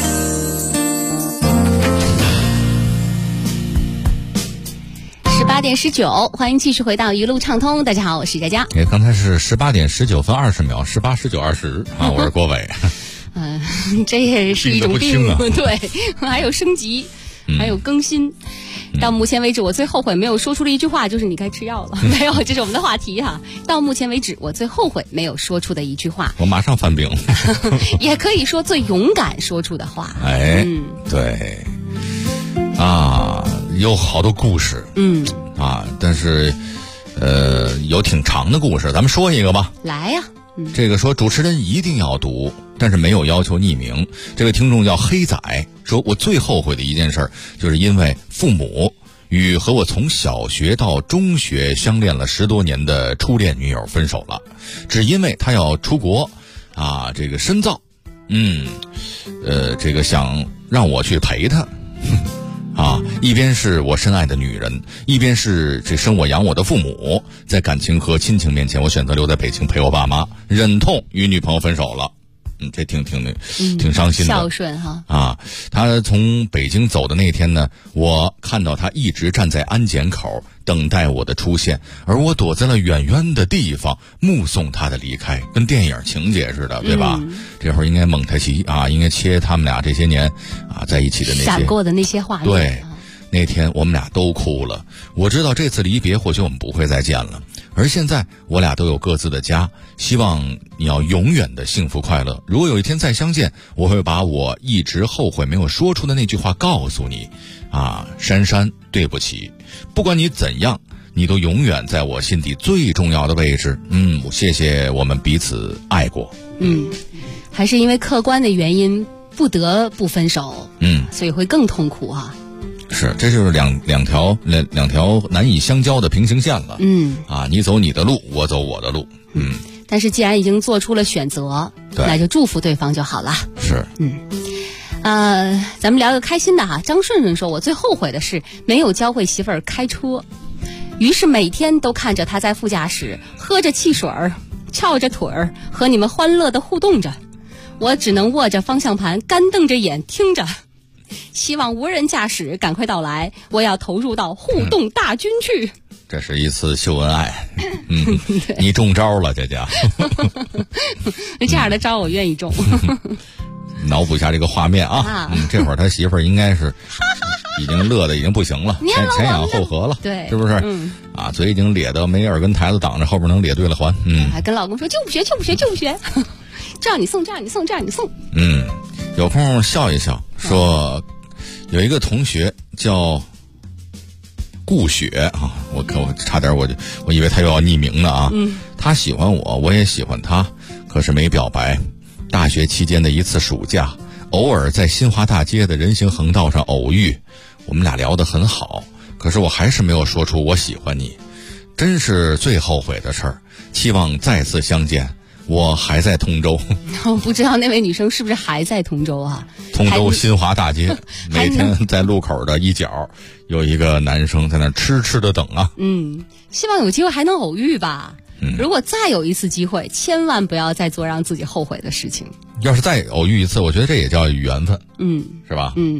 18点19，欢迎继续回到一路畅通。大家好，我是佳佳。 刚才是18点19分20秒，18、19、20啊，我是郭伟。 这也是一种病啊， 对，还有升级，还有更新。到目前为止，我最后悔没有说出的一句话就是你该吃药了。没有，这是我们的话题哈。到目前为止，我最后悔没有说出的一句话， 我马上翻病。 也可以说最勇敢说出的话。 对，啊，有好多故事，但是，有挺长的故事，咱们说一个吧。 来呀。 这个说主持人一定要读，但是没有要求匿名。这位听众叫黑仔，说我最后悔的一件事就是因为父母与和我从小学到中学相恋了10多年的初恋女友分手了，只因为他要出国这个深造，这个想让我去陪他。一边是我深爱的女人，一边是这生我养我的父母，在感情和亲情面前，我选择留在北京陪我爸妈，忍痛与女朋友分手了。这挺伤心的。 孝顺哈。他从北京走的那天呢，我看到他一直站在安检口等待我的出现，而我躲在了远远的地方目送他的离开，跟电影情节似的，对吧？这会儿应该蒙太奇应该切他们俩这些年在一起的那些闪过的那些画面。 对，那天我们俩都哭了。我知道这次离别或许我们不会再见了，而现在我俩都有各自的家，希望你要永远的幸福快乐。如果有一天再相见，我会把我一直后悔没有说出的那句话告诉你。珊珊，对不起，不管你怎样，你都永远在我心底最重要的位置。谢谢我们彼此爱过。 还是因为客观的原因不得不分手，所以会更痛苦啊。 是，这就是两条难以相交的平行线了。你走你的路，我走我的路。 但是既然已经做出了选择，那就祝福对方就好了。 是。 咱们聊个开心的哈。张顺顺说，我最后悔的是没有教会媳妇儿开车，于是每天都看着她在副驾驶喝着汽水儿，翘着腿儿，和你们欢乐的互动着，我只能握着方向盘，干瞪着眼听着。希望无人驾驶赶快到来，我要投入到互动大军去。 这是一次秀恩爱。你中招了，佳佳。 这样的招我愿意中。 脑补一下这个画面这会儿他媳妇儿应该是已经乐得已经不行了，前仰后合了， 对， 是不是？嘴已经咧得没耳根台子挡着，后边能咧对了环。 还跟老公说就不学，这样你送，这样你送。 有空笑一笑，说有一个同学叫顾雪我差点我以为他又要匿名了他喜欢我，我也喜欢他，可是没表白。大学期间的一次暑假，偶尔在新华大街的人行横道上偶遇，我们俩聊得很好，可是我还是没有说出我喜欢你，真是最后悔的事儿。期望再次相见，我还在通州。 不知道那位女生是不是还在通州通州新华大街，每天在路口的一角有一个男生在那痴的等希望有机会还能偶遇吧。如果再有一次机会，千万不要再做让自己后悔的事情。 要是再偶遇一次，我觉得这也叫缘分， 是吧？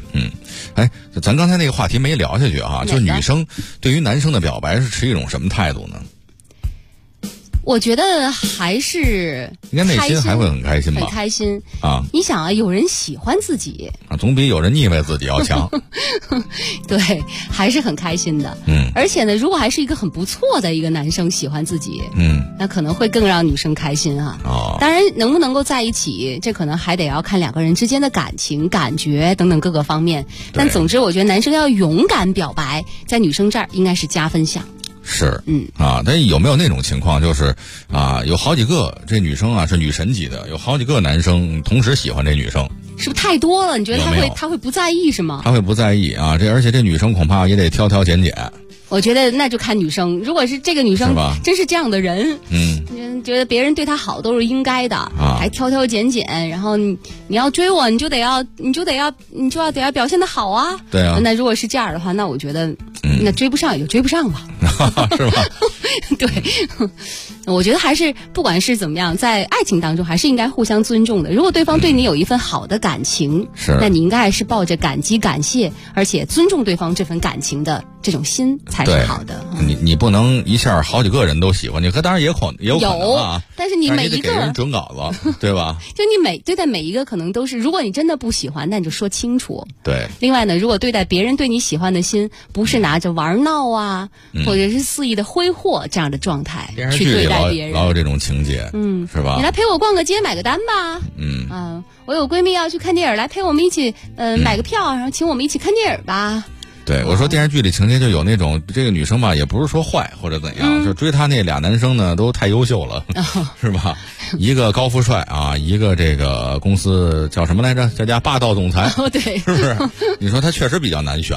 哎，咱刚才那个话题没聊下去啊，就是女生对于男生的表白是持一种什么态度呢？ 我觉得还是应该内心还会很开心吧？ 很开心啊！ 你想啊，有人喜欢自己啊，总比有人腻歪自己要强。 对，还是很开心的。而且呢，如果还是一个很不错的一个男生喜欢自己，那可能会更让女生开心啊。当然，能不能够在一起，这可能还得要看两个人之间的感情、感觉等等各个方面。但总之，我觉得男生要勇敢表白，在女生这儿应该是加分项。 是，但有没有那种情况，就是有好几个这女生是女神级的，有好几个男生同时喜欢这女生， 是不是太多了？你觉得他会不在意是吗？ 他会不在意啊，而且这女生恐怕也得挑挑拣拣。 我觉得那就看女生，如果是这个女生真是这样的人，觉得别人对她好都是应该的，还挑挑拣拣，然后你要追我，你就得要表现得好啊。 对啊。 那如果是这样的话，那我觉得那追不上也就追不上吧。 是吧？ 对，我觉得还是不管是怎么样，在爱情当中还是应该互相尊重的。如果对方对你有一份好的感情，那你应该是抱着感激、感谢，而且尊重对方这份感情的这种心才是好的。 你不能一下好几个人都喜欢你，可当然也有可能啊。 但是你每一个给人准稿子，对吧？ 就你对待每一个可能都是，如果你真的不喜欢，那你就说清楚。 对。 另外呢，如果对待别人对你喜欢的心，不是拿着玩闹啊，或者是肆意的挥霍这样的状态去对待别人， 老有这种情节，是吧？ 你来陪我逛个街，买个单吧。我有闺蜜要去看电影，来陪我们一起买个票，然后请我们一起看电影吧。 对，我说电视剧里情节就有那种，这个女生吧，也不是说坏或者怎样，就追她那俩男生呢，都太优秀了，是吧？一个高富帅啊，一个这个公司叫什么来着？叫家霸道总裁， 对， 是不是？你说他确实比较难选，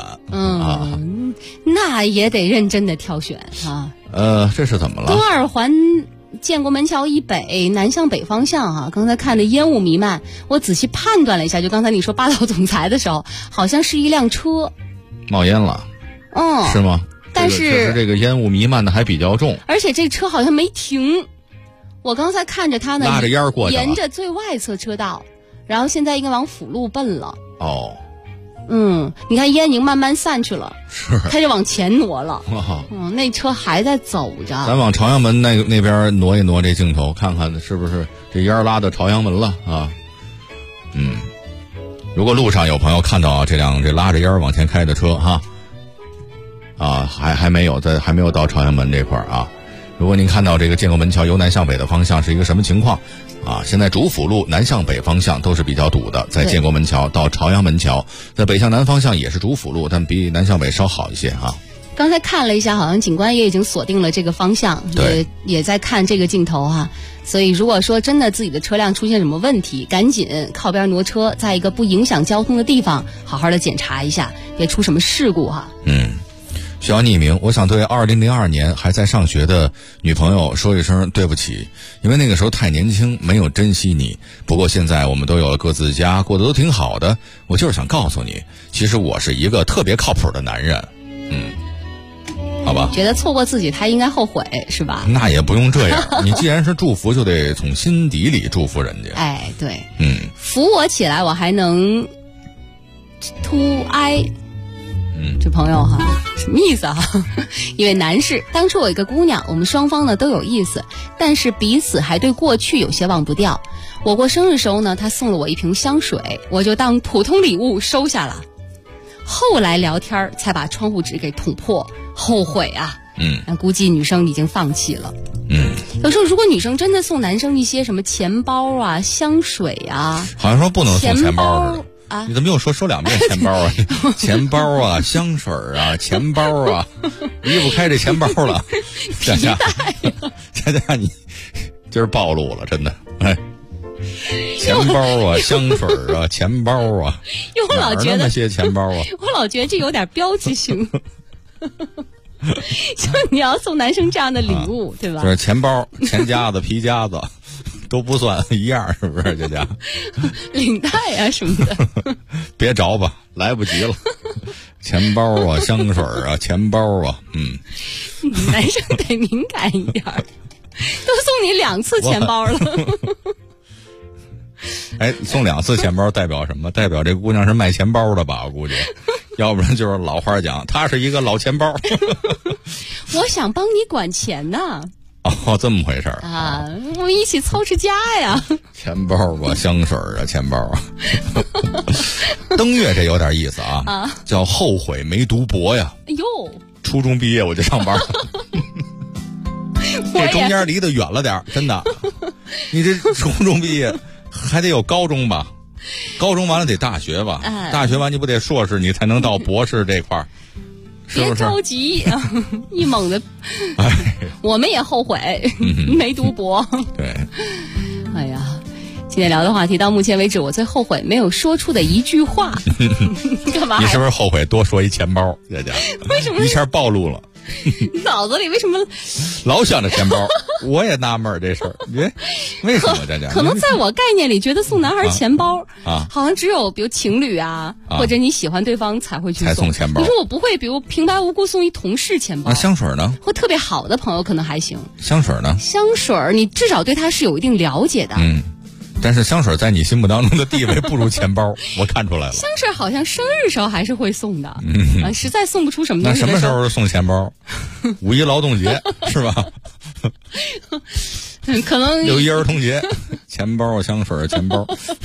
那也得认真的挑选啊。 这是怎么了？ 东二环建国门桥以北，南向北方向啊，刚才看的烟雾弥漫，我仔细判断了一下，就刚才你说霸道总裁的时候，好像是一辆车。 冒烟了，是吗？ 但是这个烟雾弥漫的还比较重， 而且这车好像没停。我刚才看着它呢， 拉着烟过去了， 沿着最外侧车道，然后现在应该往辅路奔了。你看烟已经慢慢散去了，开始往前挪了。那车还在走着。 咱往朝阳门那边挪一挪这镜头，看看是不是这烟拉到朝阳门了啊？如果路上有朋友看到这拉着烟往前开的车还没有到朝阳门这块啊。如果您看到这个建国门桥由南向北的方向是一个什么情况啊？现在主辅路南向北方向都是比较堵的，在建国门桥到朝阳门桥，在北向南方向也是主辅路，但比南向北稍好一些啊。 刚才看了一下，好像警官也已经锁定了这个方向，也在看这个镜头啊。所以如果说真的自己的车辆出现什么问题，赶紧靠边挪车，在一个不影响交通的地方好好的检查一下，别出什么事故哈。 需要匿名，我想对2002年还在上学的女朋友说一声对不起，因为那个时候太年轻，没有珍惜你。不过现在我们都有了各自家，过得都挺好的。我就是想告诉你，其实我是一个特别靠谱的男人。好吧， 觉得错过自己他应该后悔是吧？ 那也不用这样，你既然是祝福，就得从心底里祝福人家。 哎，对，扶我起来，我还能to I。这朋友哈，什么意思啊？一位男士，当初有一个姑娘，我们双方呢都有意思，但是彼此还对过去有些忘不掉。我过生日时候呢，他送了我一瓶香水，我就当普通礼物收下了。后来聊天才把窗户纸给捅破，后悔啊。那估计女生已经放弃了。有时候如果女生真的送男生一些什么钱包啊、香水啊， 好像说不能送钱包似的。你怎么又说两遍钱包啊？钱包啊，香水啊，钱包啊，离不开这钱包了。佳佳，你今儿暴露了，真的。钱包啊，香水啊，钱包啊， 我老觉得那么些钱包啊， 我老觉得这有点标记性。就你要送男生这样的礼物，对吧？ 就是钱包、钱夹子、皮夹子。都不算一样，是不是佳佳？ 领带啊什么的， 别着吧，来不及了。钱包啊，香水啊，钱包啊， 男生得敏感一点，都送你2次钱包了。 哎，送2次钱包代表什么？代表这姑娘是卖钱包的吧？我估计，要不然就是老话讲，她是一个老钱包。 我想帮你管钱呢。 哦，这么回事啊！我们一起操持家呀。 钱包吧，香水啊，钱包啊。登月这有点意思啊，叫后悔没读博呀。 哎呦， 初中毕业我就上班了。这中间离得远了点，真的。你这初中毕业还得有高中吧？高中完了得大学吧？大学完你不得硕士，你才能到博士这块儿。 别着急，一猛的，我们也后悔没读博。 对， 哎呀，今天聊的话题到目前为止，我最后悔没有说出的一句话。干嘛？ 你是不是后悔多说一钱包？佳佳， 为什么一下暴露了？ 脑子里为什么老想着钱包？我也纳闷这事儿，为什么？佳佳， 可能在我概念里，觉得送男孩钱包啊， 好像只有比如情侣啊，或者你喜欢对方才会去送钱包。 你说我不会，比如平白无故送一同事钱包。 那香水呢？ 或特别好的朋友可能还行。 香水呢？ 香水你至少对他是有一定了解的。 但是香水在你心目当中的地位不如钱包，我看出来了。 香水好像生日时候还是会送的，实在送不出什么东西。 那什么时候送钱包？5·1劳动节是吧？ 可能 6·1儿童节，钱包、香水、钱包，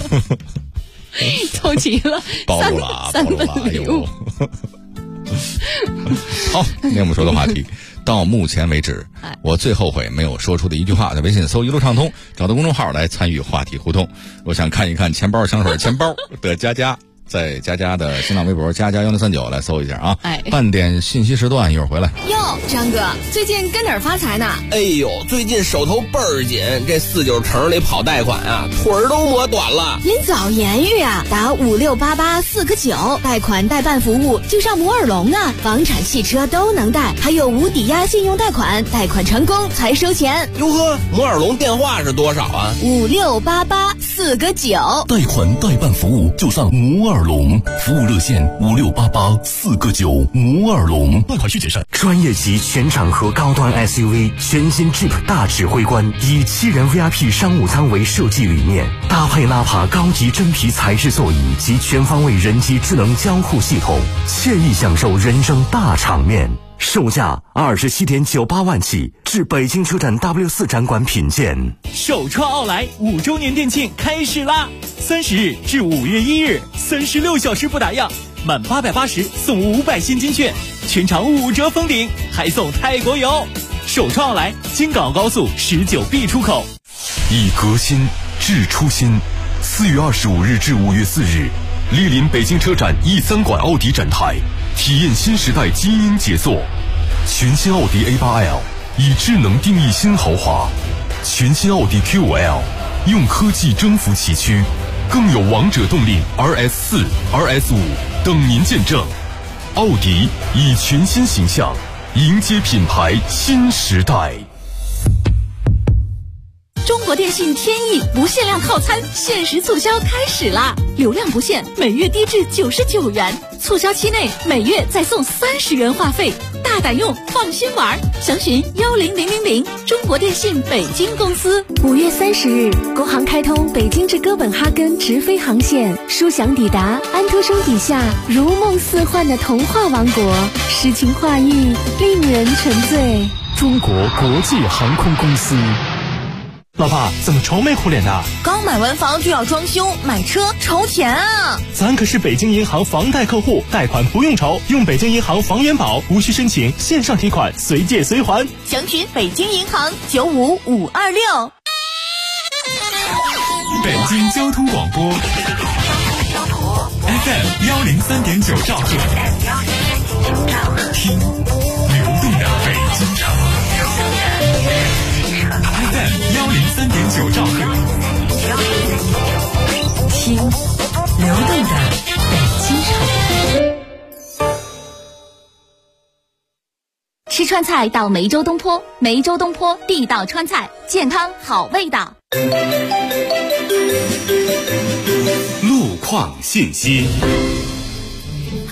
凑齐了， 暴露了啊！ 暴露了！ 哎呦，好，今天我们说的话题。到目前为止，我最后悔没有说出的一句话，在微信搜一路畅通，找到公众号来参与话题互动。我想看一看钱包、香水、钱包的佳佳，在佳佳的新浪微博佳佳1039来搜一下啊。半点信息时段一会儿回来。 哟，张哥，最近跟哪儿发财呢？ 哎呦，最近手头倍儿紧，这49城里跑贷款啊，腿儿都磨短了。 您早言语啊，打5688 4个9，贷款代办服务就上摩尔龙啊，房产、汽车都能贷，还有无抵押信用贷款，贷款成功才收钱。 哟呵，摩尔龙电话是多少啊 ？5688 4个9， 贷款代办服务就上摩尔龙，服务热线5688 4个9，摩尔龙。 贷款需谨慎。 专业级全场合高端 SUV 全新 Jeep 大指挥官，以7人 VIP 商务舱为设计理念，搭配纳帕高级真皮材质座椅及全方位人机智能交互系统，惬意享受人生大场面。售价27.98万起，至北京车展 W4 展馆品鉴。 首创奥莱5周年店庆开始啦！30日至5月1日，36小时不打烊，满880送500现金券，全场5折封顶，还送泰国游。首创奥莱京港澳高速19B 出口。 以革新致初心。4月25日至5月4日，莅临北京车展 E3 馆奥迪展台，体验新时代精英杰作。全新奥迪 A8L 以智能定义新豪华，全新奥迪 Q5L 用科技征服崎岖，更有王者动力 RS4、RS5 等您见证。奥迪以全新形象迎接品牌新时代。 中国电信天翼不限量套餐限时促销开始啦！流量不限，每月低至99元，促销期内每月再送30元话费，大胆用，放心玩。详询10000，中国电信北京公司。 5月30日，国航开通北京至哥本哈根直飞航线，舒享抵达安徒生笔下如梦似幻的童话王国，诗情画意，令人沉醉。 中国国际航空公司。老爸，怎么愁眉苦脸的？ 刚买完房就要装修，买车愁钱啊！ 咱可是北京银行房贷客户，贷款不用愁，用北京银行房源保，无需申请，线上提款，随借随还。 详询北京银行95526。 北京交通广播 FM 103.9兆赫，听流动的北京城。FM 103.9兆赫， 听流动的北京城。 吃川菜到梅州东坡，梅州东坡地道川菜，健康好味道。 路况信息。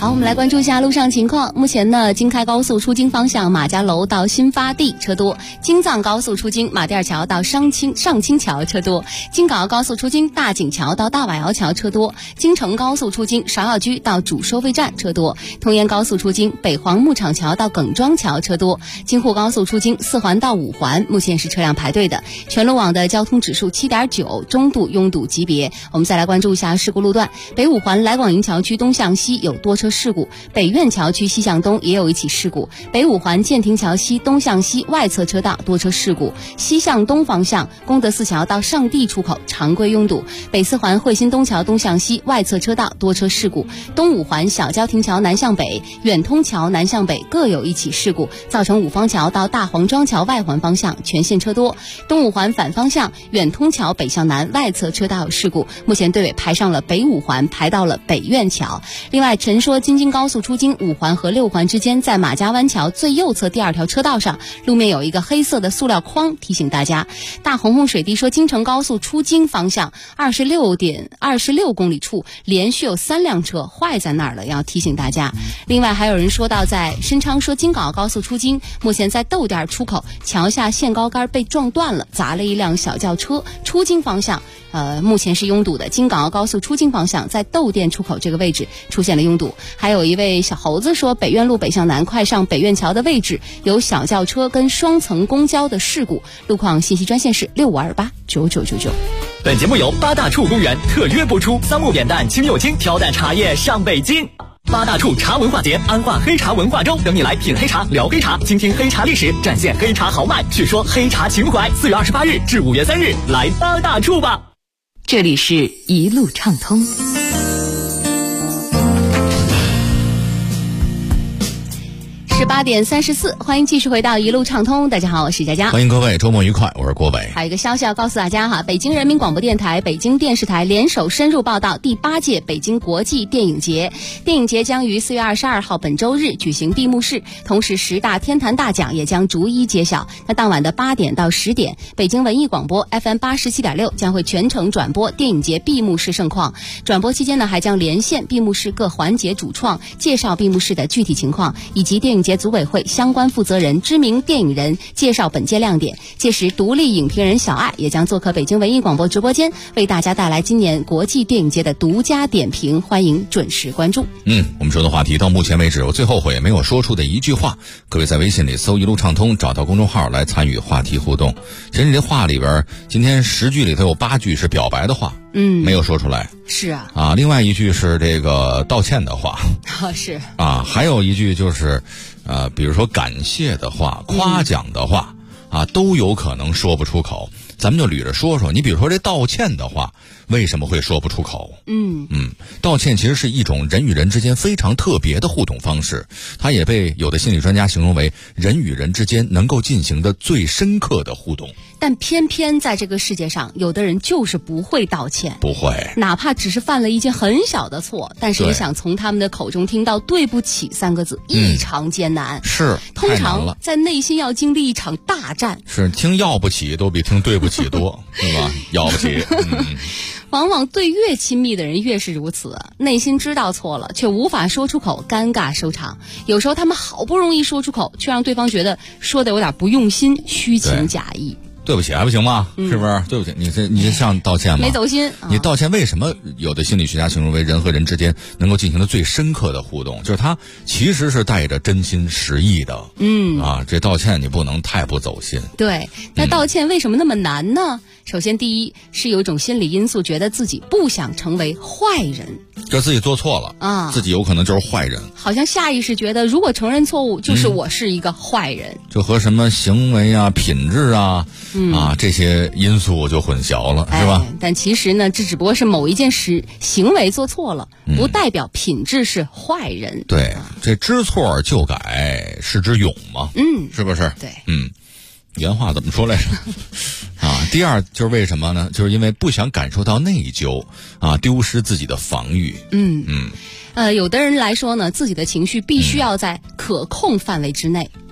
好，我们来关注一下路上情况。目前呢，京开高速出京方向马家楼到新发地车多；京藏高速出京马甸桥到上清桥车多；京港澳高速出京大井桥到大瓦窑桥车多；京承高速出京芍药居到主收费站车多；通燕高速出京北黄牧场桥到耿庄桥车多；京沪高速出京4环到5环目前是车辆排队的。全路网的交通指数7.9，中度拥堵级别。我们再来关注一下事故路段：北5环来广营桥区东向西有多车事故，北苑桥区西向东也有一起事故，北5环建亭桥西东向西外侧车道多车事故，西向东方向功德寺桥到上地出口常规拥堵，北4环汇鑫东桥东向西外侧车道多车事故，东5环小郊亭桥南向北远通桥南向北各有一起事故，造成五方桥到大黄庄桥外环方向全线车多，东5环反方向远通桥北向南外侧车道有事故，目前队尾排上了北5环，排到了北苑桥。另外，陈说京津高速出京5环和6环之间，在马家湾桥最右侧第2条车道上，路面有一个黑色的塑料框，提醒大家。大红红水滴说，京承高速出京方向26公里处连续有3辆车坏在那儿了，要提醒大家。另外还有人说到，在申昌说京港澳高速出京，目前在豆店出口桥下限高杆被撞断了，砸了一辆小轿车，出京方向目前是拥堵的。京港澳高速出京方向在豆店出口这个位置出现了拥堵。还有一位小猴子说，北苑路北向南快上北苑桥的位置有小轿车跟双层公交的事故。路况信息专线是65289999。 本节目由八大处公园特约播出，桑木扁担、青柚精挑担茶叶上北京。八大处茶文化节，安化黑茶文化周，等你来品黑茶、聊黑茶，倾听黑茶历史，展现黑茶豪迈，叙说黑茶情怀。4月28日至5月3日，来八大处吧。 这里是一路畅通。 18点34，欢迎继续回到一路畅通。大家好，我是佳佳， 欢迎各位，周末愉快，我是郭伟。 还有一个消息要告诉大家哈，北京人民广播电台、北京电视台联手深入报道第8届北京国际电影节。电影节将于4月22号本周日举行闭幕式，同时10大天坛大奖也将逐一揭晓。那当晚的8点到10点，北京文艺广播 FM 87.6将会全程转播电影节闭幕式盛况。转播期间呢，还将连线闭幕式各环节主创，介绍闭幕式的具体情况，以及电影节组委会相关负责人、知名电影人介绍本届亮点。届时，独立影评人小爱也将做客北京文艺广播直播间，为大家带来今年国际电影节的独家点评，欢迎准时关注。 我们说的话题到目前为止，我最后悔没有说出的一句话，各位在微信里搜一路畅通，找到公众号来参与话题互动。其实这话里边，今天10句里头有8句是表白的话，没有说出来。 是啊， 另外一句是这个道歉的话， 是还有一句就是比如说感谢的话、夸奖的话都有可能说不出口。咱们就捋着说说，你比如说这道歉的话为什么会说不出口？道歉其实是一种人与人之间非常特别的互动方式，它也被有的心理专家形容为人与人之间能够进行的最深刻的互动。 但偏偏在这个世界上，有的人就是不会道歉， 不会， 哪怕只是犯了一件很小的错，但是也想从他们的口中听到对不起3个字，异常艰难。 是， 通常在内心要经历一场大战。 是，听要不起都比听对不起多，是吧？要不起。 往往对越亲密的人越是如此，内心知道错了却无法说出口，尴尬收场。有时候他们好不容易说出口，却让对方觉得说的有点不用心，虚情假意。 对不起还不行吗？是不是？对不起，你这像道歉吗？ 没走心。 你道歉为什么有的心理学家形容为人和人之间能够进行的最深刻的互动？就是它其实是带着真心实意的。这道歉你不能太不走心。 对，那道歉为什么那么难呢？首先，第一是有一种心理因素，觉得自己不想成为坏人， 就自己做错了自己有可能就是坏人， 好像下意识觉得如果承认错误，就是我是一个坏人， 就和什么行为品质这些因素就混淆了，是吧？ 但其实呢，这只不过是某一件行为做错了，不代表品质是坏人。 对，这知错就改是之勇嘛，是不是？ 对， 原话怎么说来着？第二就是为什么呢？就是因为不想感受到内疚丢失自己的防御。 有的人来说呢，自己的情绪必须要在可控范围之内。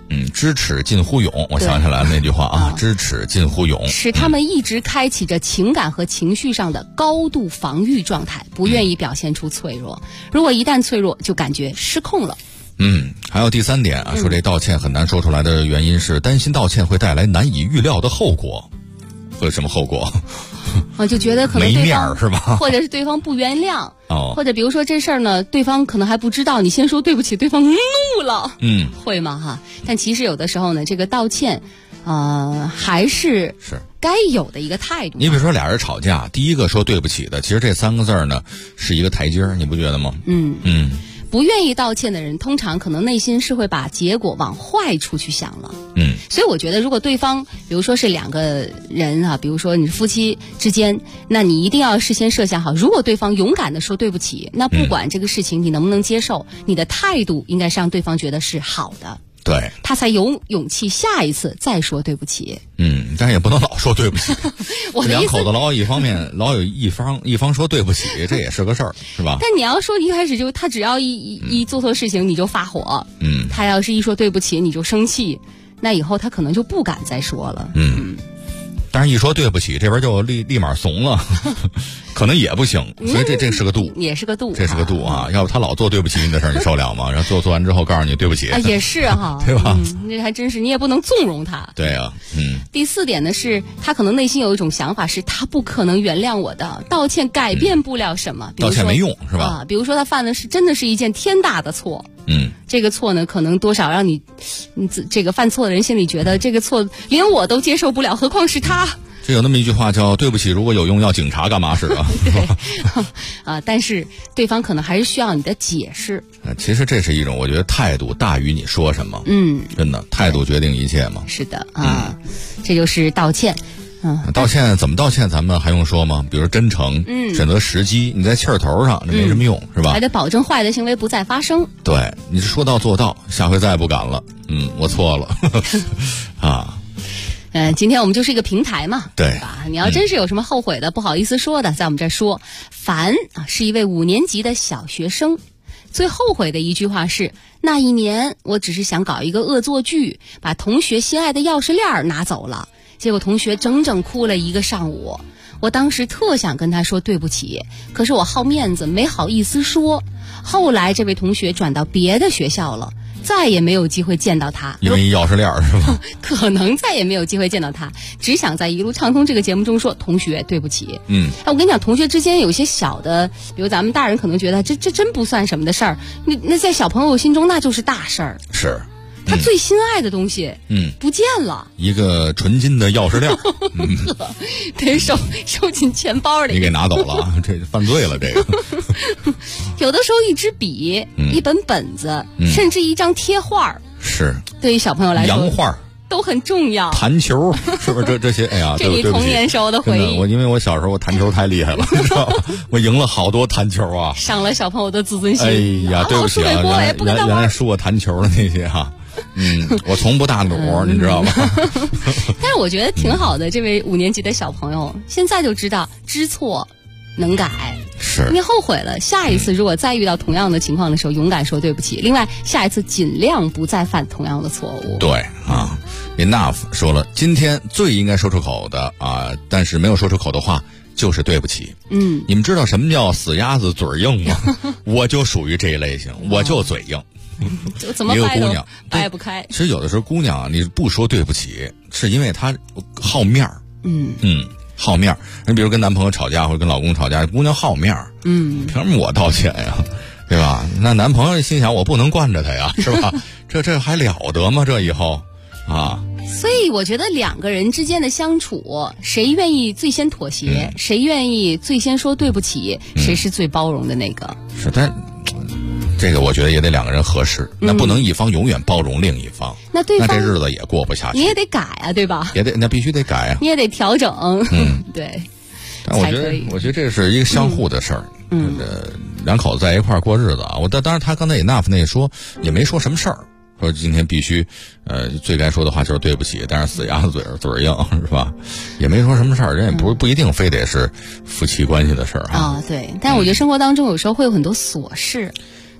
知耻近乎勇，我想起来那句话啊，知耻近乎勇， 使他们一直开启着情感和情绪上的高度防御状态，不愿意表现出脆弱。如果一旦脆弱，就感觉失控了。 还有第3点啊，说这道歉很难说出来的原因是担心道歉会带来难以预料的后果。会有什么后果？ 就觉得可能没面儿是吧？ 或者是对方不原谅，或者比如说这事儿呢，对方可能还不知道，你先说对不起，对方怒了，会吗？哈，但其实有的时候呢，这个道歉，还是该有的一个态度。 你比如说俩人吵架，第一个说对不起的，其实这3个字呢是一个台阶，你不觉得吗？ 不愿意道歉的人，通常可能内心是会把结果往坏处去想了。所以我觉得，如果对方，比如说是2个人啊，比如说你是夫妻之间，那你一定要事先设想好，如果对方勇敢的说对不起，那不管这个事情你能不能接受，你的态度应该是让对方觉得是好的。 对， 他才有勇气下一次再说对不起。 但也不能老说对不起。 我两口子老有一方说对不起，这也是个事儿，是吧？ 但你要说一开始就他只要一做错事情你就发火，他要是一说对不起你就生气，那以后他可能就不敢再说了。 但是一说对不起，这边就立马怂了，可能也不行。所以这是个度， 也是个度， 这是个度啊！要不他老做对不起你的事儿，你受了吗？然后做完之后告诉你对不起， 也是哈， 对吧？ 这还真是，你也不能纵容他。 对啊， 第4点呢是，他可能内心有一种想法，是他不可能原谅我的，道歉改变不了什么， 道歉没用是吧？ 比如说他犯的是真的是一件天大的错。这个错呢，可能多少让你这个犯错的人心里觉得这个错连我都接受不了，何况是他。 这有那么一句话叫对不起，如果有用要警察干嘛使啊？ 对，但是对方可能还是需要你的解释。 其实这是一种，我觉得态度大于你说什么。真的，态度决定一切嘛。 是的啊，这就是道歉。 道歉怎么道歉？咱们还用说吗？比如真诚，选择时机，你在气儿头上，这没什么用，是吧？ 还得保证坏的行为不再发生。 对，你说到做到，下回再也不敢了。我错了啊。 今天我们就是一个平台嘛， 对吧？你要真是有什么后悔的、不好意思说的，在我们这儿说。凡是一位5年级的小学生，最后悔的一句话是：那一年我只是想搞一个恶作剧，把同学心爱的钥匙链拿走了，结果同学整整哭了1个上午。我当时特想跟他说对不起，可是我好面子，没好意思说。后来这位同学转到别的学校了，再也没有机会见到他， 因为钥匙链是吧？ 可能再也没有机会见到他，只想在一路畅通这个节目中说同学对不起。我跟你讲，同学之间有些小的，比如咱们大人可能觉得这真不算什么的事儿，那在小朋友心中那就是大事儿。 是。 他最心爱的东西，不见了， 一个纯金的钥匙链， 得收进钱包里。 你给拿走了，这犯罪了，这个。 有的时候一支笔、一本本子，甚至一张贴画， 是对于小朋友来说， 洋画都很重要。 弹球是不是这些？哎呀， 这你童年时候的回忆。 因为我小时候我弹球太厉害了，你知道吗？我赢了好多弹球啊， 伤了小朋友的自尊心。 哎呀，对不起啊，原来输我弹球的那些哈。我从不大努，你知道吗？ 但是我觉得挺好的，这位5年级的小朋友现在就知道知错能改。 是你后悔了，下一次如果再遇到同样的情况的时候，勇敢说对不起。另外，下一次尽量不再犯同样的错误。 对啊 ，Enough 说了，今天最应该说出口的但是没有说出口的话就是对不起。你们知道什么叫死鸭子嘴硬吗？我就属于这一类型，我就嘴硬。 怎么掰一个姑娘掰不开。 其实有的时候姑娘你不说对不起，是因为她好面儿。好面儿。你比如跟男朋友吵架或者跟老公吵架，姑娘好面儿。凭什么我道歉呀？对吧？那男朋友心想我不能惯着他呀，是吧？这还了得吗？这以后啊。 所以我觉得2个人之间的相处，谁愿意最先妥协，谁愿意最先说对不起，谁是最包容的那个。 是，但这个我觉得也得2个人合适，那不能一方永远包容另一方， 那对方那这日子也过不下去。 你也得改啊，对吧？ 那必须得改啊， 你也得调整。对。 但我觉得这是一个相互的事儿。2口子在一块儿过日子啊，当然他刚才Enough那说也没说什么事儿，说今天必须最该说的话就是对不起，但是死鸭子嘴硬是吧？也没说什么事儿，人也不一定非得是夫妻关系的事儿对。但我觉得生活当中有时候会有很多琐事。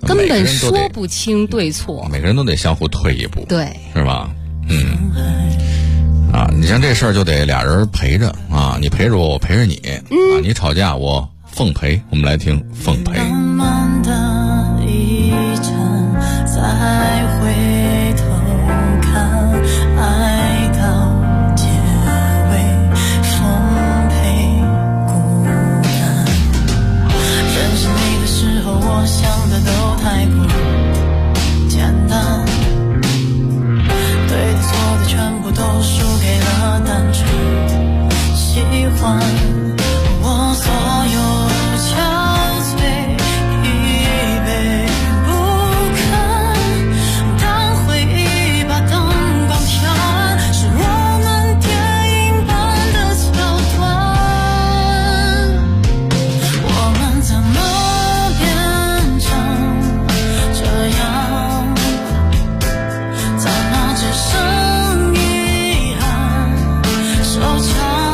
根本说不清对错， 每个人都得相互退一步， 对， 是吧？你像这事儿就得俩人陪着啊，你陪着我，我陪着你，你吵架我奉陪。我们来听奉陪。 慢慢的一程，再回头看，爱到结尾，奉陪孤单。认识你的时候，我想的都太过简单，对的错的全部都输给了单纯喜欢，我所有憔悴疲惫不堪，当回忆把灯光调暗，是我们电影般的桥段，我们怎么变成这样，怎么只剩遗憾收场。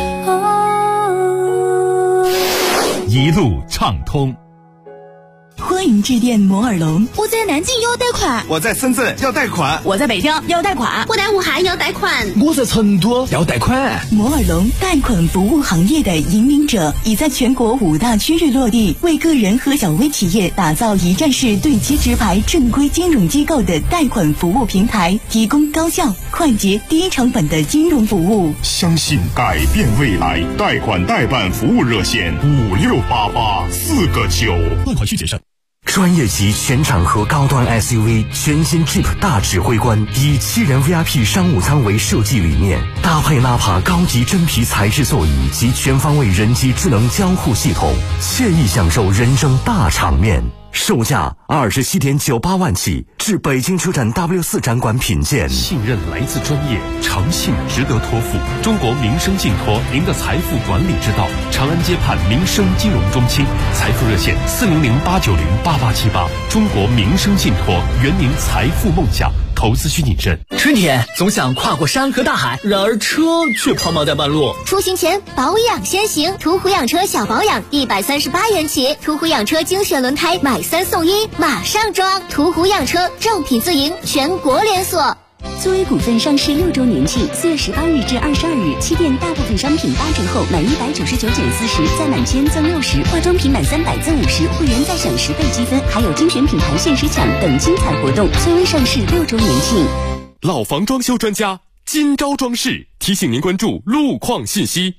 一路畅通。 欢欢迎致电摩尔龙。 我在南京要贷款， 我在深圳要贷款， 我在北京要贷款， 我在武汉要贷款， 我在成都要贷款。 摩尔龙贷款服务行业的引领者，已在全国5大区域落地，为个人和小微企业打造一站式对接直排正规金融机构的贷款服务平台，提供高效、快捷、低成本的金融服务。 相信改变未来，贷款代办服务热线5688-4个9， 贷款需谨慎。 专业级全场合高端 SUV 全新 Jeep 大指挥官，以7人 VIP 商务舱为设计理念，搭配纳帕高级真皮材质座椅及全方位人机智能交互系统，惬意享受人生大场面。售价27.98万起，至北京车展 W4 展馆品鉴。 信任来自专业，诚信值得托付。中国民生信托，您的财富管理之道。长安街畔民生金融中心，财富热线400-890-8878。中国民生信托，圆您财富梦想。投资需谨慎。 春天总想跨过山和大海，然而车却抛锚在半路。 出行前保养先行，途虎养车小保养138元起，途虎养车精选轮胎买3送1，马上装。途虎养车正品自营，全国连锁。 作为股份上市6周年庆，4月18日至22日，旗舰大部分商品8折后，满199减40，再满1000赠60，化妆品满300赠50，会员再享10倍积分，还有精选品牌限时抢等精彩活动。作为上市6周年庆， 老房装修专家金招装饰提醒您关注路况信息。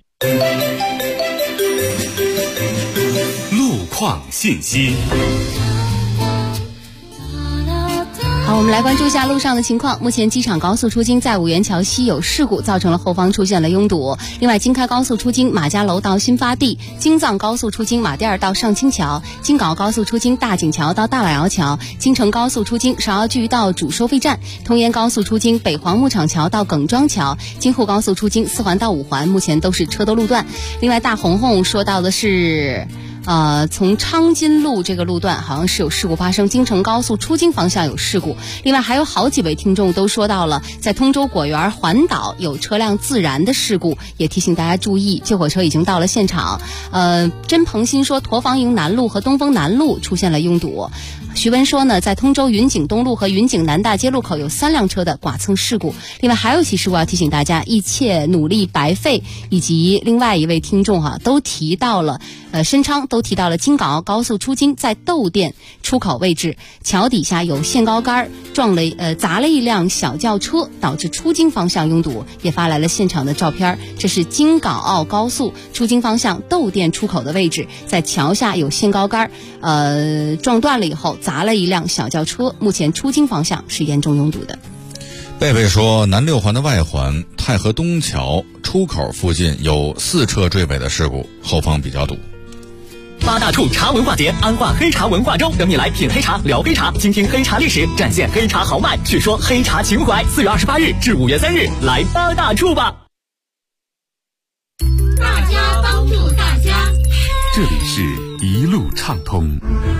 路况信息。 好，我们来关注一下路上的情况。目前机场高速出京在五元桥西有事故，造成了后方出现了拥堵。另外，京开高速出京马家楼到新发地，京藏高速出京马甸儿到上清桥，京港高速出京大井桥到大老窑桥，京承高速出京芍药居到主收费站，通燕高速出京北黄牧场桥到耿庄桥，京沪高速出京4环到5环，目前都是车多路段。另外，大红红说到的是从昌金路这个路段好像是有事故发生，京承高速出京方向有事故。另外还有好几位听众都说到了在通州果园环岛有车辆自燃的事故，也提醒大家注意，救火车已经到了现场。甄鹏鑫说驼房营南路和东风南路出现了拥堵。徐文说呢，在通州云景东路和云景南大街路口有3辆车的剐蹭事故。另外还有一起事故要提醒大家，一切努力白费。以及另外一位听众都提到了申昌都提到了京港澳高速出京在窦店出口位置桥底下有限高杆砸了一辆小轿车，导致出京方向拥堵，也发来了现场的照片。这是京港澳高速出京方向窦店出口的位置，在桥下有限高杆撞断了以后砸了一辆小轿车，目前出京方向是严重拥堵的。 贝贝说，南6环的外环太和东桥出口附近有4车坠毁的事故，后方比较堵。 8大处茶文化节，安化黑茶文化周，等你来品黑茶、聊黑茶，倾听黑茶历史，展现黑茶豪迈，叙说黑茶情怀。4月28日至5月3日，来8大处吧！ 大家帮助大家， 这里是一路畅通。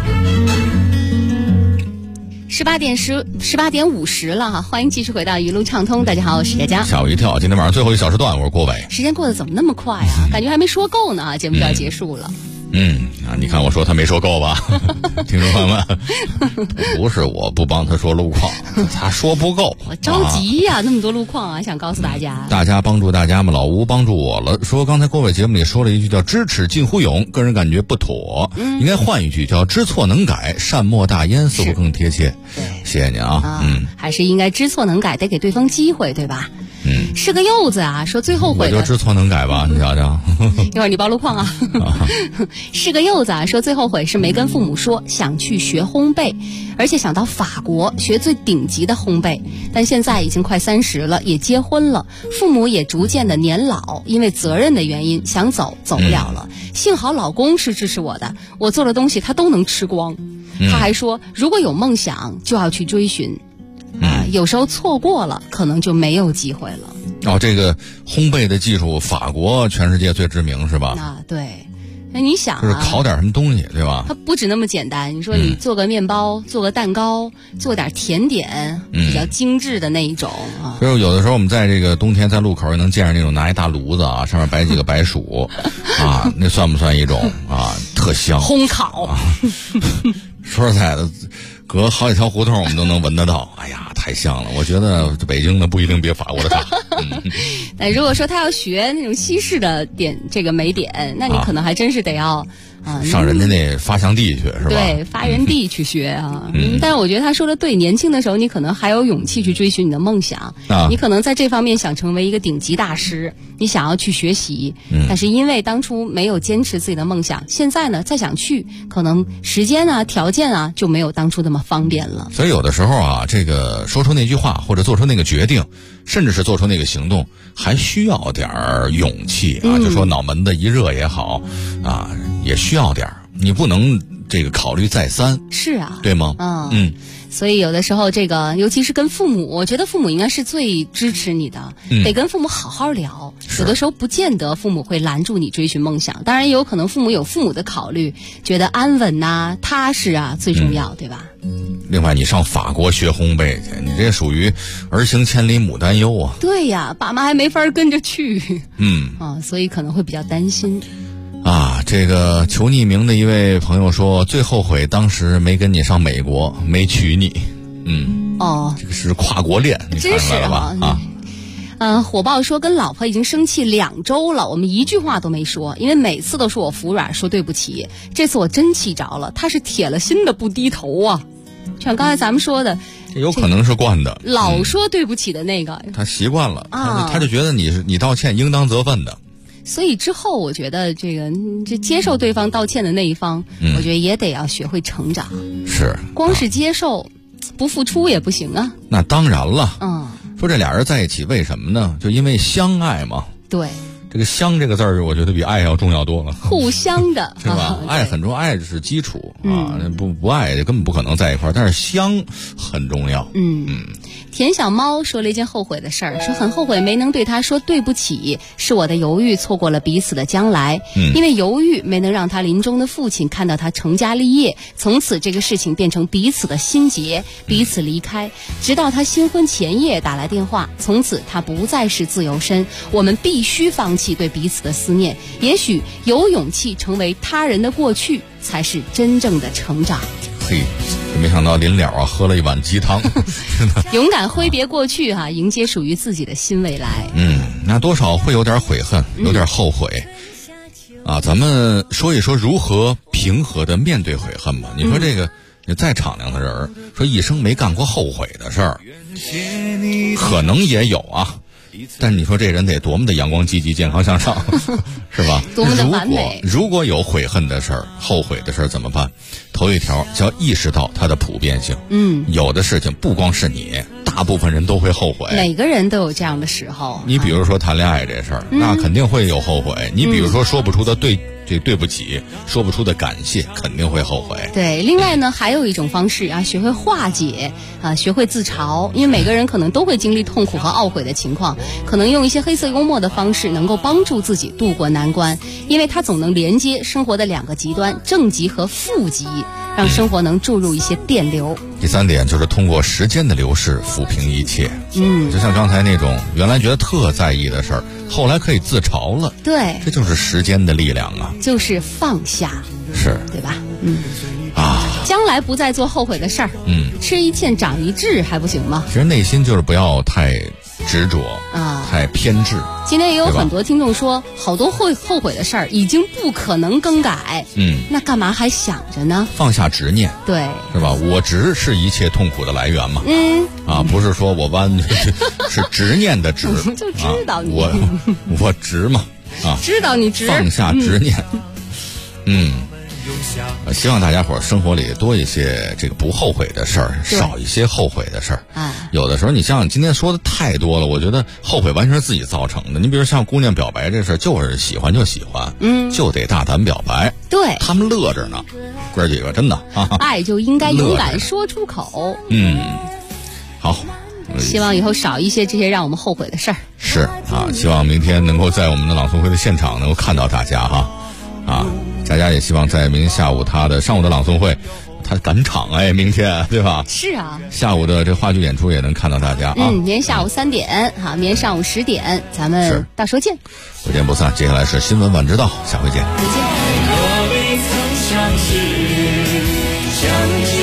18点50了哈，欢迎继续回到一路畅通。大家好，我是佳佳。 吓我一跳，今天晚上最后一小时段，我是郭伟。 时间过得怎么那么快啊？感觉还没说够呢，节目就要结束了。 你看我说他没说够吧？听众朋友们，不是我不帮他说路况，他说不够。 我着急呀，那么多路况啊，想告诉大家。 大家帮助大家嘛，老吴帮助我了。说刚才郭伟节目里说了一句叫知耻近乎勇，个人感觉不妥，应该换一句叫知错能改，善莫大焉，似乎更贴切。谢谢您啊。 还是应该知错能改，得给对方机会，对吧？是个柚子啊，说最后悔的我就知错能改吧，你瞧瞧。 一会儿你报路况啊。是个柚子啊，说最后悔是没跟父母说想去学烘焙，而且想到法国学最顶级的烘焙，但现在已经快30了，也结婚了，父母也逐渐的年老，因为责任的原因想走不了了。幸好老公是支持我的，我做的东西他都能吃光。他还说如果有梦想就要去追寻。有时候错过了，可能就没有机会了。 这个烘焙的技术，法国全世界最知名是吧？ 对。那你想就是烤点什么东西，对吧？ 它不止那么简单。你说你做个面包，做个蛋糕，做点甜点，比较精致的那一种啊。 就是有的时候我们在这个冬天在路口也能见着那种拿一大炉子啊，上面摆几个白薯啊，那算不算一种特香烘烤？ 川菜的，隔好几条胡同我们都能闻得到。哎呀，太香了！我觉得北京的不一定比法国的差。 但如果说他要学那种西式的这个美点，那你可能还真是得要上人家那发祥地去是吧？ 对，发源地去学啊。但是我觉得他说的对，年轻的时候你可能还有勇气去追寻你的梦想，你可能在这方面想成为一个顶级大师，你想要去学习，但是因为当初没有坚持自己的梦想，现在呢再想去，可能时间啊、条件啊就没有当初那么方便了。 所以有的时候啊，这个说出那句话或者做出那个决定，甚至是做出那个行动，还需要点勇气啊。就说脑门子一热也好啊，也需要点，你不能这个考虑再三。 是啊， 对吗？ 所以有的时候这个尤其是跟父母，我觉得父母应该是最支持你的，得跟父母好好聊。有的时候不见得父母会拦住你追寻梦想，当然也有可能父母有父母的考虑，觉得安稳啊、踏实啊最重要，对吧？ 另外你上法国学烘焙去，你这属于儿行千里母担忧啊。 对呀，爸妈还没法跟着去。所以可能会比较担心。 这个求匿名的一位朋友说，最后悔当时没跟你上美国，没娶你。这个是跨国恋，你看出来了吧？ 火爆说跟老婆已经生气2周了，我们一句话都没说，因为每次都是我服软说对不起，这次我真气着了，他是铁了心的不低头啊。像刚才咱们说的， 这有可能是惯的， 老说对不起的那个， 他习惯了，他就觉得你道歉应当责分的。 所以之后我觉得这接受对方道歉的那一方，我觉得也得要学会成长。 是， 光是接受不付出也不行啊。 那当然了。说这俩人在一起为什么呢？就因为相爱嘛。 对， 这个相这个字儿，我觉得比爱要重要多了。 互相的， 是吧？爱很重要，爱是基础啊，不爱根本不可能在一块儿。但是相很重要。 田小猫说了一件后悔的事儿，说很后悔没能对他说对不起，是我的犹豫错过了彼此的将来。因为犹豫没能让他临终的父亲看到他成家立业，从此这个事情变成彼此的心结，彼此离开。直到他新婚前夜打来电话，从此他不再是自由身，我们必须放弃对彼此的思念。也许有勇气成为他人的过去，才是真正的成长。 嘿，没想到临了喝了一碗鸡汤。 勇敢挥别过去迎接属于自己的新未来。 那多少会有点悔恨，有点后悔咱们说一说如何平和的面对悔恨吧。你说这个你再敞亮的人说一生没干过后悔的事儿，可能也有但你说这人得多么的阳光积极健康向上是吧？ 多么的完美。 如果有悔恨的事儿、后悔的事儿怎么办？头一条叫意识到它的普遍性。有的事情不光是你，大部分人都会后悔。 每个人都有这样的时候。 你比如说谈恋爱这事儿，那肯定会有后悔。你比如说说不出的对不起，说不出的感谢，肯定会后悔。 对，另外呢，还有一种方式学会化解学会自嘲，因为每个人可能都会经历痛苦和懊悔的情况，可能用一些黑色幽默的方式能够帮助自己度过难关，因为它总能连接生活的2个极端，正极和负极，让生活能注入一些电流。 第3点就是通过时间的流逝抚平一切。就像刚才那种原来觉得特在意的事儿，后来可以自嘲了。 对， 这就是时间的力量就是放下， 是对吧？将来不再做后悔的事儿。吃一堑长一智还不行吗？ 其实内心就是不要太执着太偏执。 今天也有很多听众说，好多后悔的事儿已经不可能更改。那干嘛还想着呢？ 放下执念， 对， 是吧？我执是一切痛苦的来源嘛。不是说我弯是执念的执。 就知道你我执嘛知道你执， 放下执念。希望大家伙生活里多一些这个不后悔的事儿，少一些后悔的事儿。有的时候你像今天说的太多了，我觉得后悔完全是自己造成的。你比如像姑娘表白这事儿，就是喜欢就喜欢，就得大胆表白。 对， 他们乐着呢，哥几个真的爱就应该勇敢说出口。 好， 希望以后少一些这些让我们后悔的事儿。 是希望明天能够在我们的朗诵会的现场能够看到大家佳佳也希望在明天下午他的上午的朗诵会，他赶场明天对吧？ 是下午的这话剧演出也能看到大家明天下午3点明天上午10点，咱们到时候见， 不见不散。接下来是新闻晚知道，下回见。 再见。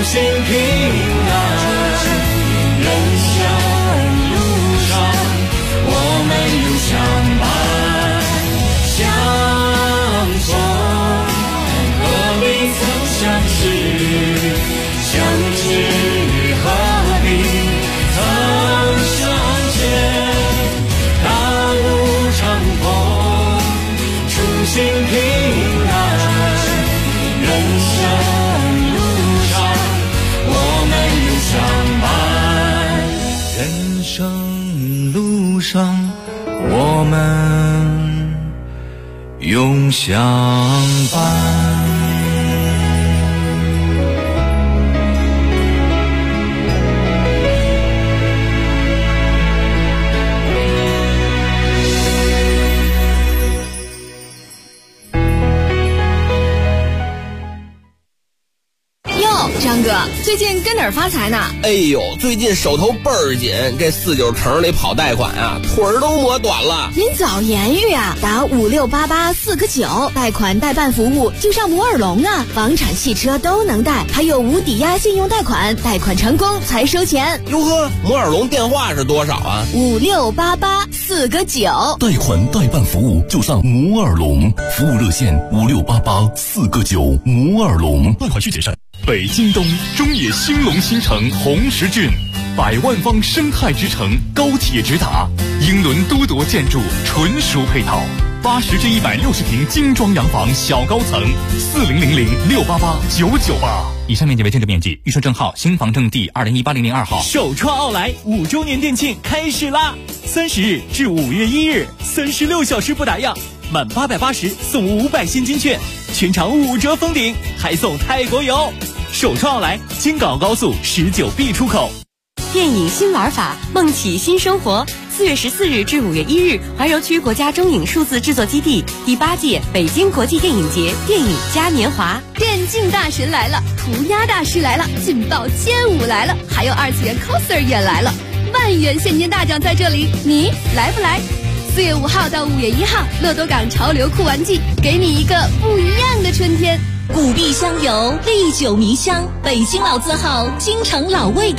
行平安。人生路上，我们永相伴相逢，何必曾相识，相知何必曾相见。大路长风，初心平安。人生路上，我们永相伴。人生路上，我们永相伴。 张哥，最近跟哪儿发财呢？ 哎呦，最近手头倍儿紧，这49城里跑贷款啊，腿儿都磨短了。 您早言语啊，打5688-4个9，贷款代办服务就上摩尔龙啊，房产、汽车都能贷，还有无抵押信用贷款，贷款成功才收钱。 哟呵，摩尔龙电话是多少啊 ？5688-4个9， 贷款代办服务就上摩尔龙，服务热线5688-4个9，摩尔龙，贷款需谨慎。 北京东中野兴隆新城红石郡，100万方生态之城，高铁直达，英伦都铎建筑，纯熟配套，80至160平精装洋房小高层，4000-688-998。 以上面积为建筑面积，预售证号新房证第2018-002号。 首创奥莱5周年店庆开始啦！30日至5月1日，36小时不打烊，满880送500现金券，全场5折封顶，还送泰国游。首创奥莱京港澳高速19B 出口。 电影新玩法，梦起新生活。4月14日至5月1日，怀柔区国家中影数字制作基地第8届北京国际电影节电影嘉年华。 电竞大神来了，涂鸦大师来了，劲爆街舞来了，还有2次元 coser 也来了，万元现金大奖在这里，你来不来？4月5号到5月1号，乐多港潮流酷玩季，给你一个不一样的春天。 古壁香油，历久弥香，北京老字号京城老味。